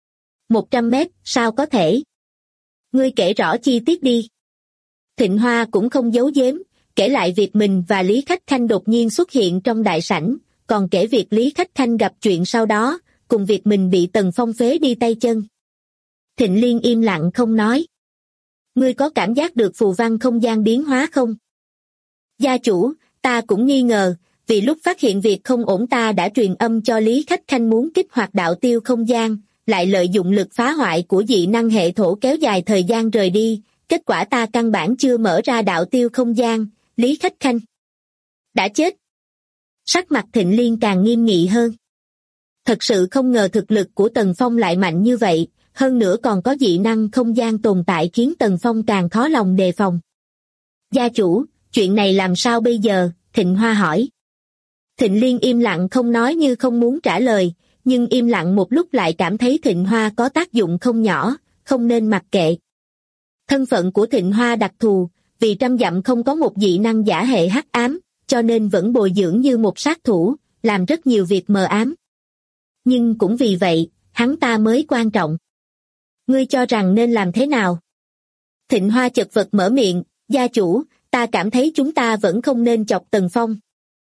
100 mét, sao có thể? Ngươi kể rõ chi tiết đi. Thịnh Hoa cũng không giấu giếm, kể lại việc mình và Lý Khách Khanh đột nhiên xuất hiện trong đại sảnh, còn kể việc Lý Khách Khanh gặp chuyện sau đó, cùng việc mình bị Tần Phong phế đi tay chân. Thịnh Liên im lặng không nói. Ngươi có cảm giác được phù văn không gian biến hóa không? Gia chủ, ta cũng nghi ngờ, vì lúc phát hiện việc không ổn ta đã truyền âm cho Lý Khách Khanh muốn kích hoạt đạo tiêu không gian, lại lợi dụng lực phá hoại của dị năng hệ thổ kéo dài thời gian rời đi, kết quả ta căn bản chưa mở ra đạo tiêu không gian, Lý Khách Khanh đã chết. Sắc mặt Thịnh Liên càng nghiêm nghị hơn. Thật sự không ngờ thực lực của Tần Phong lại mạnh như vậy, hơn nữa còn có dị năng không gian tồn tại khiến Tần Phong càng khó lòng đề phòng. Gia chủ, chuyện này làm sao bây giờ? Thịnh Hoa hỏi. Thịnh Liên im lặng không nói như không muốn trả lời, nhưng im lặng một lúc lại cảm thấy Thịnh Hoa có tác dụng không nhỏ, không nên mặc kệ. Thân phận của Thịnh Hoa đặc thù, vì trăm dặm không có một dị năng giả hệ hắc ám, cho nên vẫn bồi dưỡng như một sát thủ, làm rất nhiều việc mờ ám. Nhưng cũng vì vậy, hắn ta mới quan trọng. Ngươi cho rằng nên làm thế nào? Thịnh Hoa chật vật mở miệng, gia chủ, ta cảm thấy chúng ta vẫn không nên chọc Tần Phong.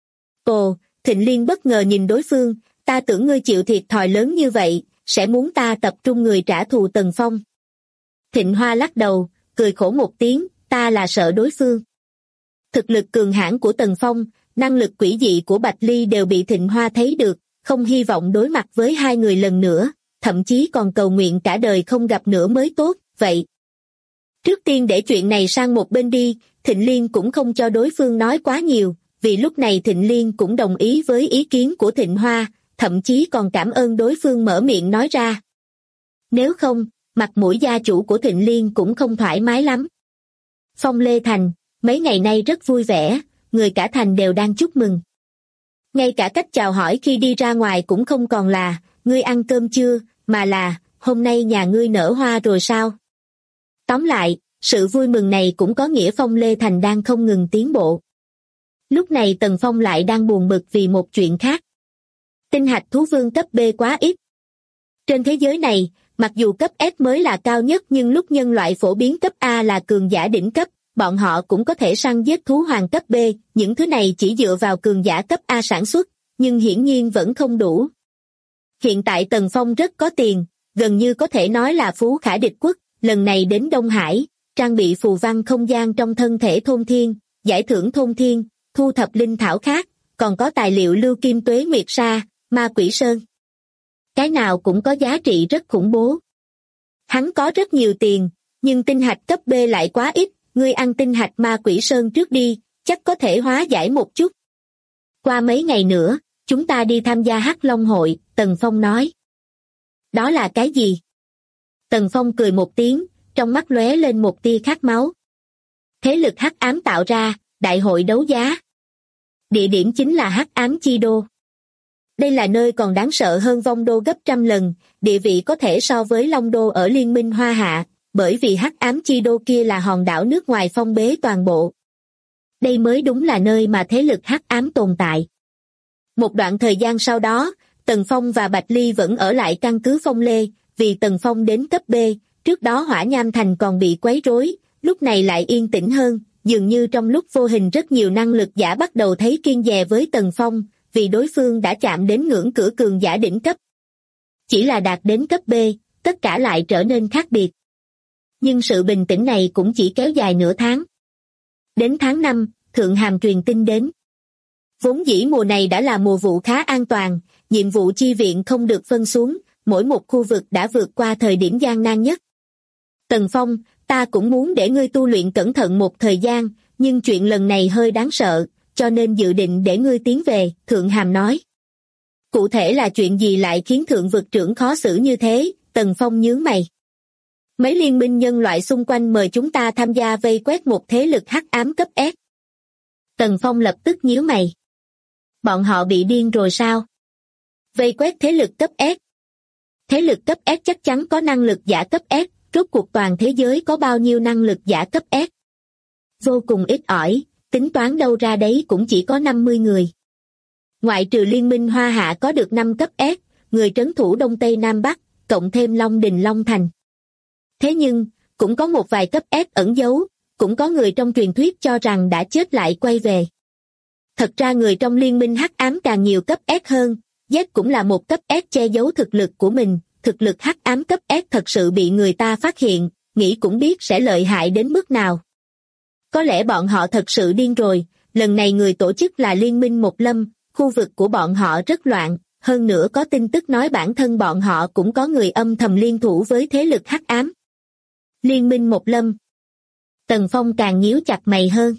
Ồ, Thịnh Liên bất ngờ nhìn đối phương, ta tưởng ngươi chịu thiệt thòi lớn như vậy, sẽ muốn ta tập trung người trả thù Tần Phong. Thịnh Hoa lắc đầu, cười khổ một tiếng, ta là sợ đối phương. Thực lực cường hãn của Tần Phong, năng lực quỷ dị của Bạch Ly đều bị Thịnh Hoa thấy được, không hy vọng đối mặt với hai người lần nữa, thậm chí còn cầu nguyện cả đời không gặp nữa mới tốt, vậy. Trước tiên để chuyện này sang một bên đi, Thịnh Liên cũng không cho đối phương nói quá nhiều, vì lúc này Thịnh Liên cũng đồng ý với ý kiến của Thịnh Hoa, thậm chí còn cảm ơn đối phương mở miệng nói ra. Nếu không, mặt mũi gia chủ của Thịnh Liên cũng không thoải mái lắm. Phong Lê Thành, mấy ngày nay rất vui vẻ, người cả thành đều đang chúc mừng. Ngay cả cách chào hỏi khi đi ra ngoài cũng không còn là, ngươi ăn cơm chưa, mà là, hôm nay nhà ngươi nở hoa rồi sao? Tóm lại, sự vui mừng này cũng có nghĩa Phong Lê Thành đang không ngừng tiến bộ. Lúc này Tần Phong lại đang buồn bực vì một chuyện khác. Tinh hạch thú vương cấp B quá ít. Trên thế giới này, mặc dù cấp S mới là cao nhất nhưng lúc nhân loại phổ biến cấp A là cường giả đỉnh cấp, bọn họ cũng có thể săn giết thú hoàng cấp B, những thứ này chỉ dựa vào cường giả cấp A sản xuất, nhưng hiển nhiên vẫn không đủ. Hiện tại Tần Phong rất có tiền, gần như có thể nói là phú khả địch quốc, lần này đến Đông Hải, trang bị phù văn không gian trong thân thể thôn thiên, giải thưởng thôn thiên, thu thập linh thảo khác, còn có tài liệu lưu kim tuế nguyệt sa, ma quỷ sơn. Cái nào cũng có giá trị rất khủng bố. Hắn có rất nhiều tiền, nhưng tinh hạch cấp B lại quá ít, ngươi ăn tinh hạch ma quỷ sơn trước đi, chắc có thể hóa giải một chút. Qua mấy ngày nữa, chúng ta đi tham gia Hắc Long hội, Tần Phong nói. Đó là cái gì? Tần Phong cười một tiếng, trong mắt lóe lên một tia khát máu. Thế lực hắc ám tạo ra, đại hội đấu giá. Địa điểm chính là Hắc Ám Chi Đô. Đây là nơi còn đáng sợ hơn Vong Đô gấp trăm lần, địa vị có thể so với Long Đô ở Liên minh Hoa Hạ, bởi vì Hắc Ám Chi Đô kia là hòn đảo nước ngoài phong bế toàn bộ. Đây mới đúng là nơi mà thế lực hắc ám tồn tại. Một đoạn thời gian sau đó, Tần Phong và Bạch Ly vẫn ở lại căn cứ Phong Lê, vì Tần Phong đến cấp B, trước đó Hỏa Nham Thành còn bị quấy rối, lúc này lại yên tĩnh hơn, dường như trong lúc vô hình rất nhiều năng lực giả bắt đầu thấy kiêng dè với Tần Phong, vì đối phương đã chạm đến ngưỡng cửa cường giả đỉnh cấp. Chỉ là đạt đến cấp B, tất cả lại trở nên khác biệt. Nhưng sự bình tĩnh này cũng chỉ kéo dài nửa tháng. Đến tháng 5, Thượng Hàm truyền tin đến. Vốn dĩ mùa này đã là mùa vụ khá an toàn, nhiệm vụ chi viện không được phân xuống, mỗi một khu vực đã vượt qua thời điểm gian nan nhất. Tần Phong, ta cũng muốn để ngươi tu luyện cẩn thận một thời gian, nhưng chuyện lần này hơi đáng sợ, cho nên dự định để ngươi tiến về, Thượng Hàm nói. Cụ thể là chuyện gì lại khiến thượng vực trưởng khó xử như thế? Tần Phong nhướng mày. Mấy liên minh nhân loại xung quanh mời chúng ta tham gia vây quét một thế lực hắc ám cấp S. Tần Phong lập tức nhíu mày. Bọn họ bị điên rồi sao? Vây quét thế lực cấp S. Thế lực cấp S chắc chắn có năng lực giả cấp S, rốt cuộc toàn thế giới có bao nhiêu năng lực giả cấp S? Vô cùng ít ỏi, tính toán đâu ra đấy cũng chỉ có 50 người. Ngoại trừ liên minh Hoa Hạ có được 5 cấp S, người trấn thủ Đông Tây Nam Bắc, cộng thêm Long Đình Long Thành. Thế nhưng, cũng có một vài cấp S ẩn giấu, cũng có người trong truyền thuyết cho rằng đã chết lại quay về. Thật ra người trong liên minh hắc ám càng nhiều cấp S hơn, Z cũng là một cấp S che giấu thực lực của mình, thực lực hắc ám cấp S thật sự bị người ta phát hiện, nghĩ cũng biết sẽ lợi hại đến mức nào. Có lẽ bọn họ thật sự điên rồi, lần này người tổ chức là Liên minh Một Lâm, khu vực của bọn họ rất loạn, hơn nữa có tin tức nói bản thân bọn họ cũng có người âm thầm liên thủ với thế lực hắc ám. Liên minh Một Lâm. Tần Phong càng nhíu chặt mày hơn.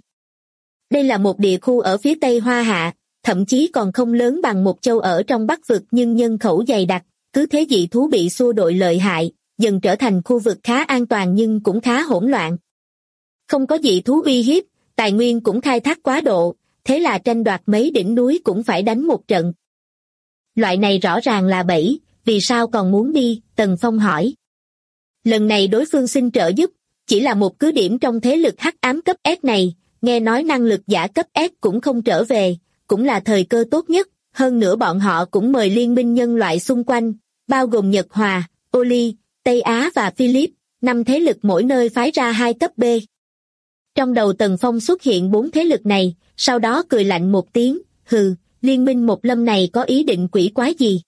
Đây là một địa khu ở phía tây Hoa Hạ, thậm chí còn không lớn bằng một châu ở trong Bắc vực nhưng nhân khẩu dày đặc, cứ thế dị thú bị xua đội lợi hại, dần trở thành khu vực khá an toàn nhưng cũng khá hỗn loạn. Không có dị thú uy hiếp, tài nguyên cũng khai thác quá độ, thế là tranh đoạt mấy đỉnh núi cũng phải đánh một trận. Loại này rõ ràng là bẫy, vì sao còn muốn đi? Tần Phong hỏi. Lần này đối phương xin trợ giúp, chỉ là một cứ điểm trong thế lực hắc ám cấp S này, nghe nói năng lực giả cấp S cũng không trở về, cũng là thời cơ tốt nhất, hơn nữa bọn họ cũng mời liên minh nhân loại xung quanh, bao gồm Nhật Hòa, Oli, Tây Á và Philippines, 5 thế lực mỗi nơi phái ra 2 cấp B. Trong đầu Tần Phong xuất hiện 4 thế lực này, sau đó cười lạnh một tiếng, hừ, liên minh Một Lâm này có ý định quỷ quái gì?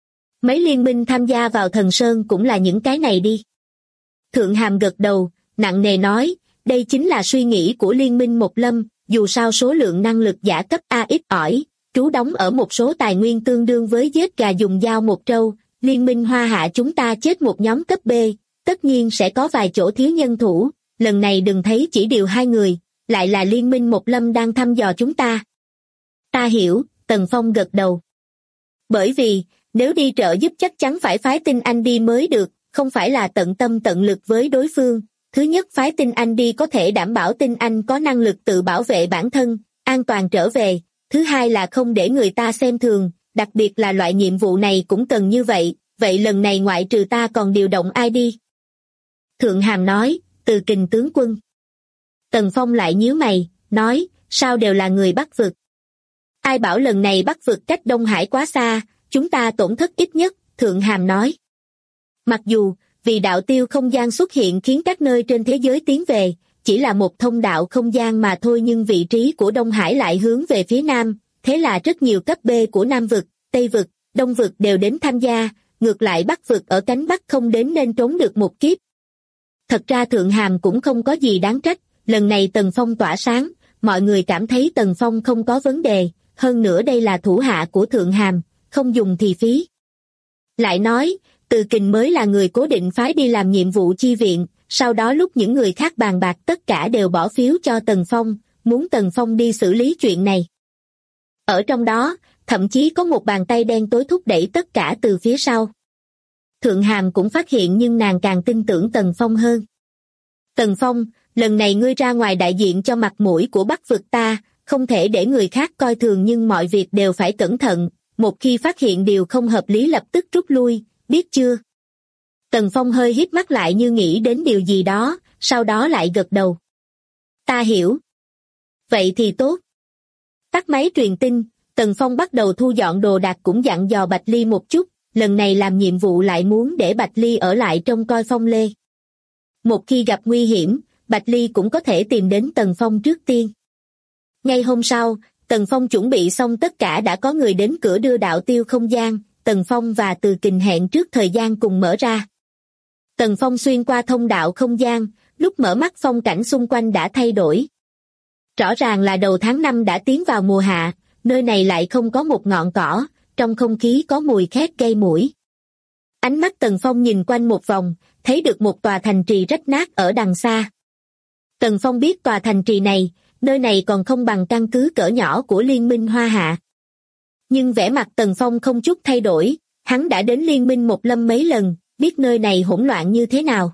Mấy liên minh tham gia vào Thần Sơn cũng là những cái này đi. Thượng Hàm gật đầu, nặng nề nói, đây chính là suy nghĩ của liên minh Một Lâm, dù sao số lượng năng lực giả cấp A ít ỏi, trú đóng ở một số tài nguyên tương đương với giết gà dùng dao một trâu, liên minh Hoa Hạ chúng ta chết một nhóm cấp B, tất nhiên sẽ có vài chỗ thiếu nhân thủ, lần này đừng thấy chỉ điều 2 người, lại là liên minh Một Lâm đang thăm dò chúng ta. Ta hiểu, Tần Phong gật đầu. Bởi vì, nếu đi trợ giúp chắc chắn phải phái tinh anh đi mới được, không phải là tận tâm tận lực với đối phương. Thứ nhất phái tinh anh đi có thể đảm bảo tinh anh có năng lực tự bảo vệ bản thân, an toàn trở về. Thứ hai là không để người ta xem thường, đặc biệt là loại nhiệm vụ này cũng cần như vậy. Vậy lần này ngoại trừ ta còn điều động ai đi? Thượng Hàm nói, Từ Kình tướng quân. Tần Phong lại nhíu mày, nói, sao đều là người Bắc vực? Ai bảo lần này Bắc vực cách Đông Hải quá xa, chúng ta tổn thất ít nhất, Thượng Hàm nói. Mặc dù, vì đạo tiêu không gian xuất hiện khiến các nơi trên thế giới tiến về, chỉ là một thông đạo không gian mà thôi nhưng vị trí của Đông Hải lại hướng về phía Nam, thế là rất nhiều cấp B của Nam vực, Tây vực, Đông vực đều đến tham gia, ngược lại Bắc vực ở cánh Bắc không đến nên trốn được một kiếp. Thật ra Thượng Hàm cũng không có gì đáng trách, lần này Tần Phong tỏa sáng, mọi người cảm thấy Tần Phong không có vấn đề, hơn nữa đây là thủ hạ của Thượng Hàm, không dùng thì phí. Lại nói, Từ Kình mới là người cố định phái đi làm nhiệm vụ chi viện, sau đó lúc những người khác bàn bạc tất cả đều bỏ phiếu cho Tần Phong, muốn Tần Phong đi xử lý chuyện này. Ở trong đó, thậm chí có một bàn tay đen tối thúc đẩy tất cả từ phía sau. Thượng Hàm cũng phát hiện nhưng nàng càng tin tưởng Tần Phong hơn. Tần Phong, lần này ngươi ra ngoài đại diện cho mặt mũi của Bắc vực ta, không thể để người khác coi thường nhưng mọi việc đều phải cẩn thận, một khi phát hiện điều không hợp lý lập tức rút lui, biết chưa? Tần Phong hơi híp mắt lại như nghĩ đến điều gì đó, sau đó lại gật đầu. Ta hiểu. Vậy thì tốt. Tắt máy truyền tin, Tần Phong bắt đầu thu dọn đồ đạc cũng dặn dò Bạch Ly một chút, lần này làm nhiệm vụ lại muốn để Bạch Ly ở lại trông coi Phong Lê. Một khi gặp nguy hiểm, Bạch Ly cũng có thể tìm đến Tần Phong trước tiên. Ngay hôm sau, Tần Phong chuẩn bị xong tất cả đã có người đến cửa đưa đạo tiêu không gian, Tần Phong và Từ Kình hẹn trước thời gian cùng mở ra. Tần Phong xuyên qua thông đạo không gian, lúc mở mắt phong cảnh xung quanh đã thay đổi. Rõ ràng là đầu tháng 5 đã tiến vào mùa hạ, nơi này lại không có một ngọn cỏ, trong không khí có mùi khét gây mũi. Ánh mắt Tần Phong nhìn quanh một vòng, thấy được một tòa thành trì rách nát ở đằng xa. Tần Phong biết tòa thành trì này, nơi này còn không bằng căn cứ cỡ nhỏ của Liên minh Hoa Hạ. Nhưng vẻ mặt Tần Phong không chút thay đổi, hắn đã đến Liên minh Một Lâm mấy lần, biết nơi này hỗn loạn như thế nào.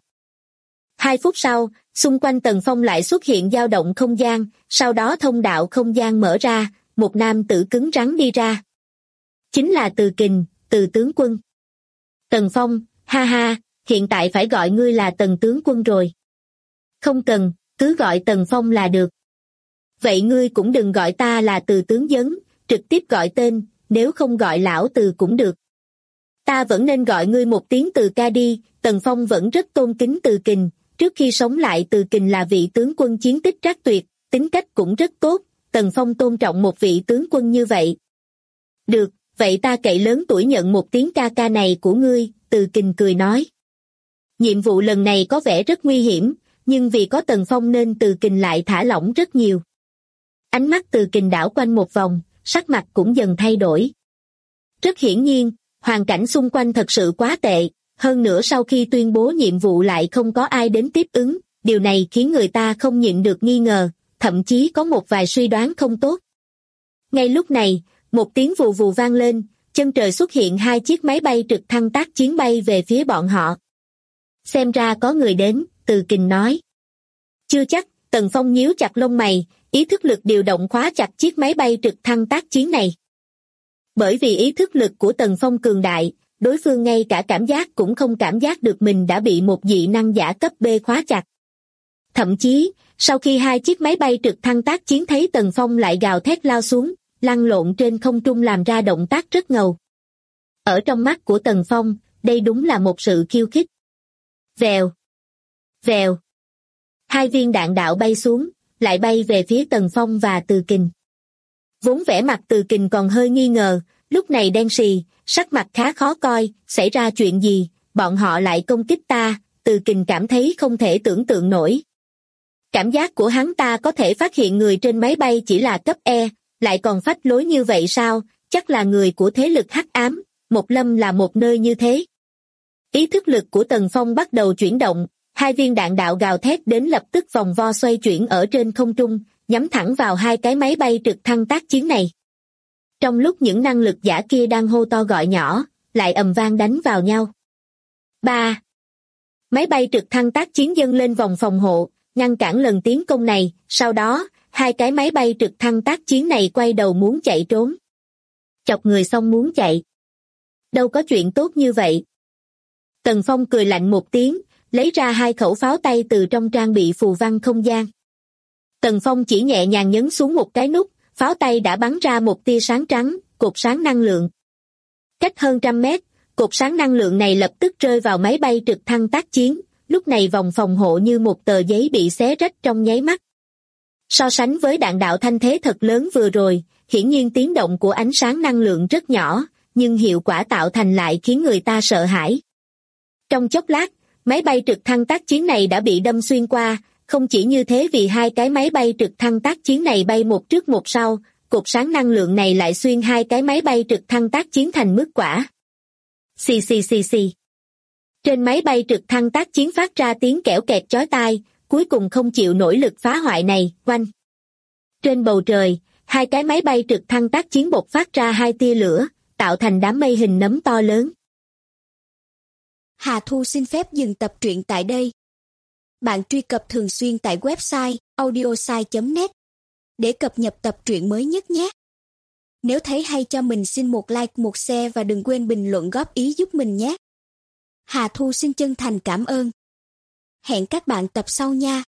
2 phút sau, xung quanh Tần Phong lại xuất hiện dao động không gian, sau đó thông đạo không gian mở ra, một nam tử cứng rắn đi ra. Chính là Từ Kình, Từ tướng quân. Tần Phong, ha ha, hiện tại phải gọi ngươi là Tần tướng quân rồi. Không cần, cứ gọi Tần Phong là được. Vậy ngươi cũng đừng gọi ta là Từ tướng Dấn, trực tiếp gọi tên, nếu không gọi lão Từ cũng được. Ta vẫn nên gọi ngươi một tiếng Từ ca đi. Tần Phong vẫn rất tôn kính Từ Kình, trước khi sống lại Từ Kình là vị tướng quân chiến tích trác tuyệt, tính cách cũng rất tốt, Tần Phong tôn trọng một vị tướng quân như vậy. Được, vậy ta cậy lớn tuổi nhận một tiếng ca ca này của ngươi, Từ Kình cười nói. Nhiệm vụ lần này có vẻ rất nguy hiểm, nhưng vì có Tần Phong nên Từ Kình lại thả lỏng rất nhiều. Ánh mắt Từ Kình đảo quanh một vòng, sắc mặt cũng dần thay đổi. Rất hiển nhiên, hoàn cảnh xung quanh thật sự quá tệ, hơn nữa sau khi tuyên bố nhiệm vụ lại không có ai đến tiếp ứng, điều này khiến người ta không nhịn được nghi ngờ, thậm chí có một vài suy đoán không tốt. Ngay lúc này, một tiếng vù vù vang lên, chân trời xuất hiện 2 chiếc máy bay trực thăng tác chiến bay về phía bọn họ. Xem ra có người đến, Từ Kình nói. Chưa chắc, Tần Phong nhíu chặt lông mày, ý thức lực điều động khóa chặt chiếc máy bay trực thăng tác chiến này. Bởi vì ý thức lực của Tần Phong cường đại, đối phương ngay cả cảm giác cũng không cảm giác được mình đã bị một dị năng giả cấp B khóa chặt. Thậm chí, sau khi 2 chiếc máy bay trực thăng tác chiến thấy Tần Phong lại gào thét lao xuống, lăn lộn trên không trung làm ra động tác rất ngầu. Ở trong mắt của Tần Phong, đây đúng là một sự khiêu khích. Vèo, vèo. 2 viên đạn đạo bay xuống, lại bay về phía Tần Phong và Từ Kình. Vốn vẻ mặt Từ Kình còn hơi nghi ngờ, lúc này đen sì, sắc mặt khá khó coi, xảy ra chuyện gì, bọn họ lại công kích ta, Từ Kình cảm thấy không thể tưởng tượng nổi. Cảm giác của hắn ta có thể phát hiện người trên máy bay chỉ là cấp E, lại còn phách lối như vậy sao, chắc là người của thế lực hắc ám, Một Lâm là một nơi như thế. Ý thức lực của Tần Phong bắt đầu chuyển động, 2 viên đạn đạo gào thét đến lập tức vòng vo xoay chuyển ở trên không trung, nhắm thẳng vào 2 cái máy bay trực thăng tác chiến này. Trong lúc những năng lực giả kia đang hô to gọi nhỏ, lại ầm vang đánh vào nhau. 3. Máy bay trực thăng tác chiến dâng lên vòng phòng hộ, ngăn cản lần tiến công này, sau đó, 2 cái máy bay trực thăng tác chiến này quay đầu muốn chạy trốn. Chọc người xong muốn chạy. Đâu có chuyện tốt như vậy. Tần Phong cười lạnh một tiếng, lấy ra 2 khẩu pháo tay từ trong trang bị phù văn không gian. Tần Phong chỉ nhẹ nhàng nhấn xuống một cái nút, pháo tay đã bắn ra một tia sáng trắng, cột sáng năng lượng. Cách hơn 100 mét, cột sáng năng lượng này lập tức rơi vào máy bay trực thăng tác chiến, lúc này vòng phòng hộ như một tờ giấy bị xé rách trong nháy mắt. So sánh với đạn đạo thanh thế thật lớn vừa rồi, hiển nhiên tiếng động của ánh sáng năng lượng rất nhỏ, nhưng hiệu quả tạo thành lại khiến người ta sợ hãi. Trong chốc lát, máy bay trực thăng tác chiến này đã bị đâm xuyên qua, không chỉ như thế vì 2 cái máy bay trực thăng tác chiến này bay một trước một sau, cột sáng năng lượng này lại xuyên 2 cái máy bay trực thăng tác chiến thành mứt quả. Xì xì xì xì. Trên máy bay trực thăng tác chiến phát ra tiếng kẽo kẹt chói tai, cuối cùng không chịu nổi lực phá hoại này, oanh. Trên bầu trời, 2 cái máy bay trực thăng tác chiến bộc phát ra 2 tia lửa, tạo thành đám mây hình nấm to lớn. Hà Thu xin phép dừng tập truyện tại đây. Bạn truy cập thường xuyên tại website audiosai.net để cập nhật tập truyện mới nhất nhé. Nếu thấy hay cho mình xin một like, một share và đừng quên bình luận góp ý giúp mình nhé. Hà Thu xin chân thành cảm ơn. Hẹn các bạn tập sau nha.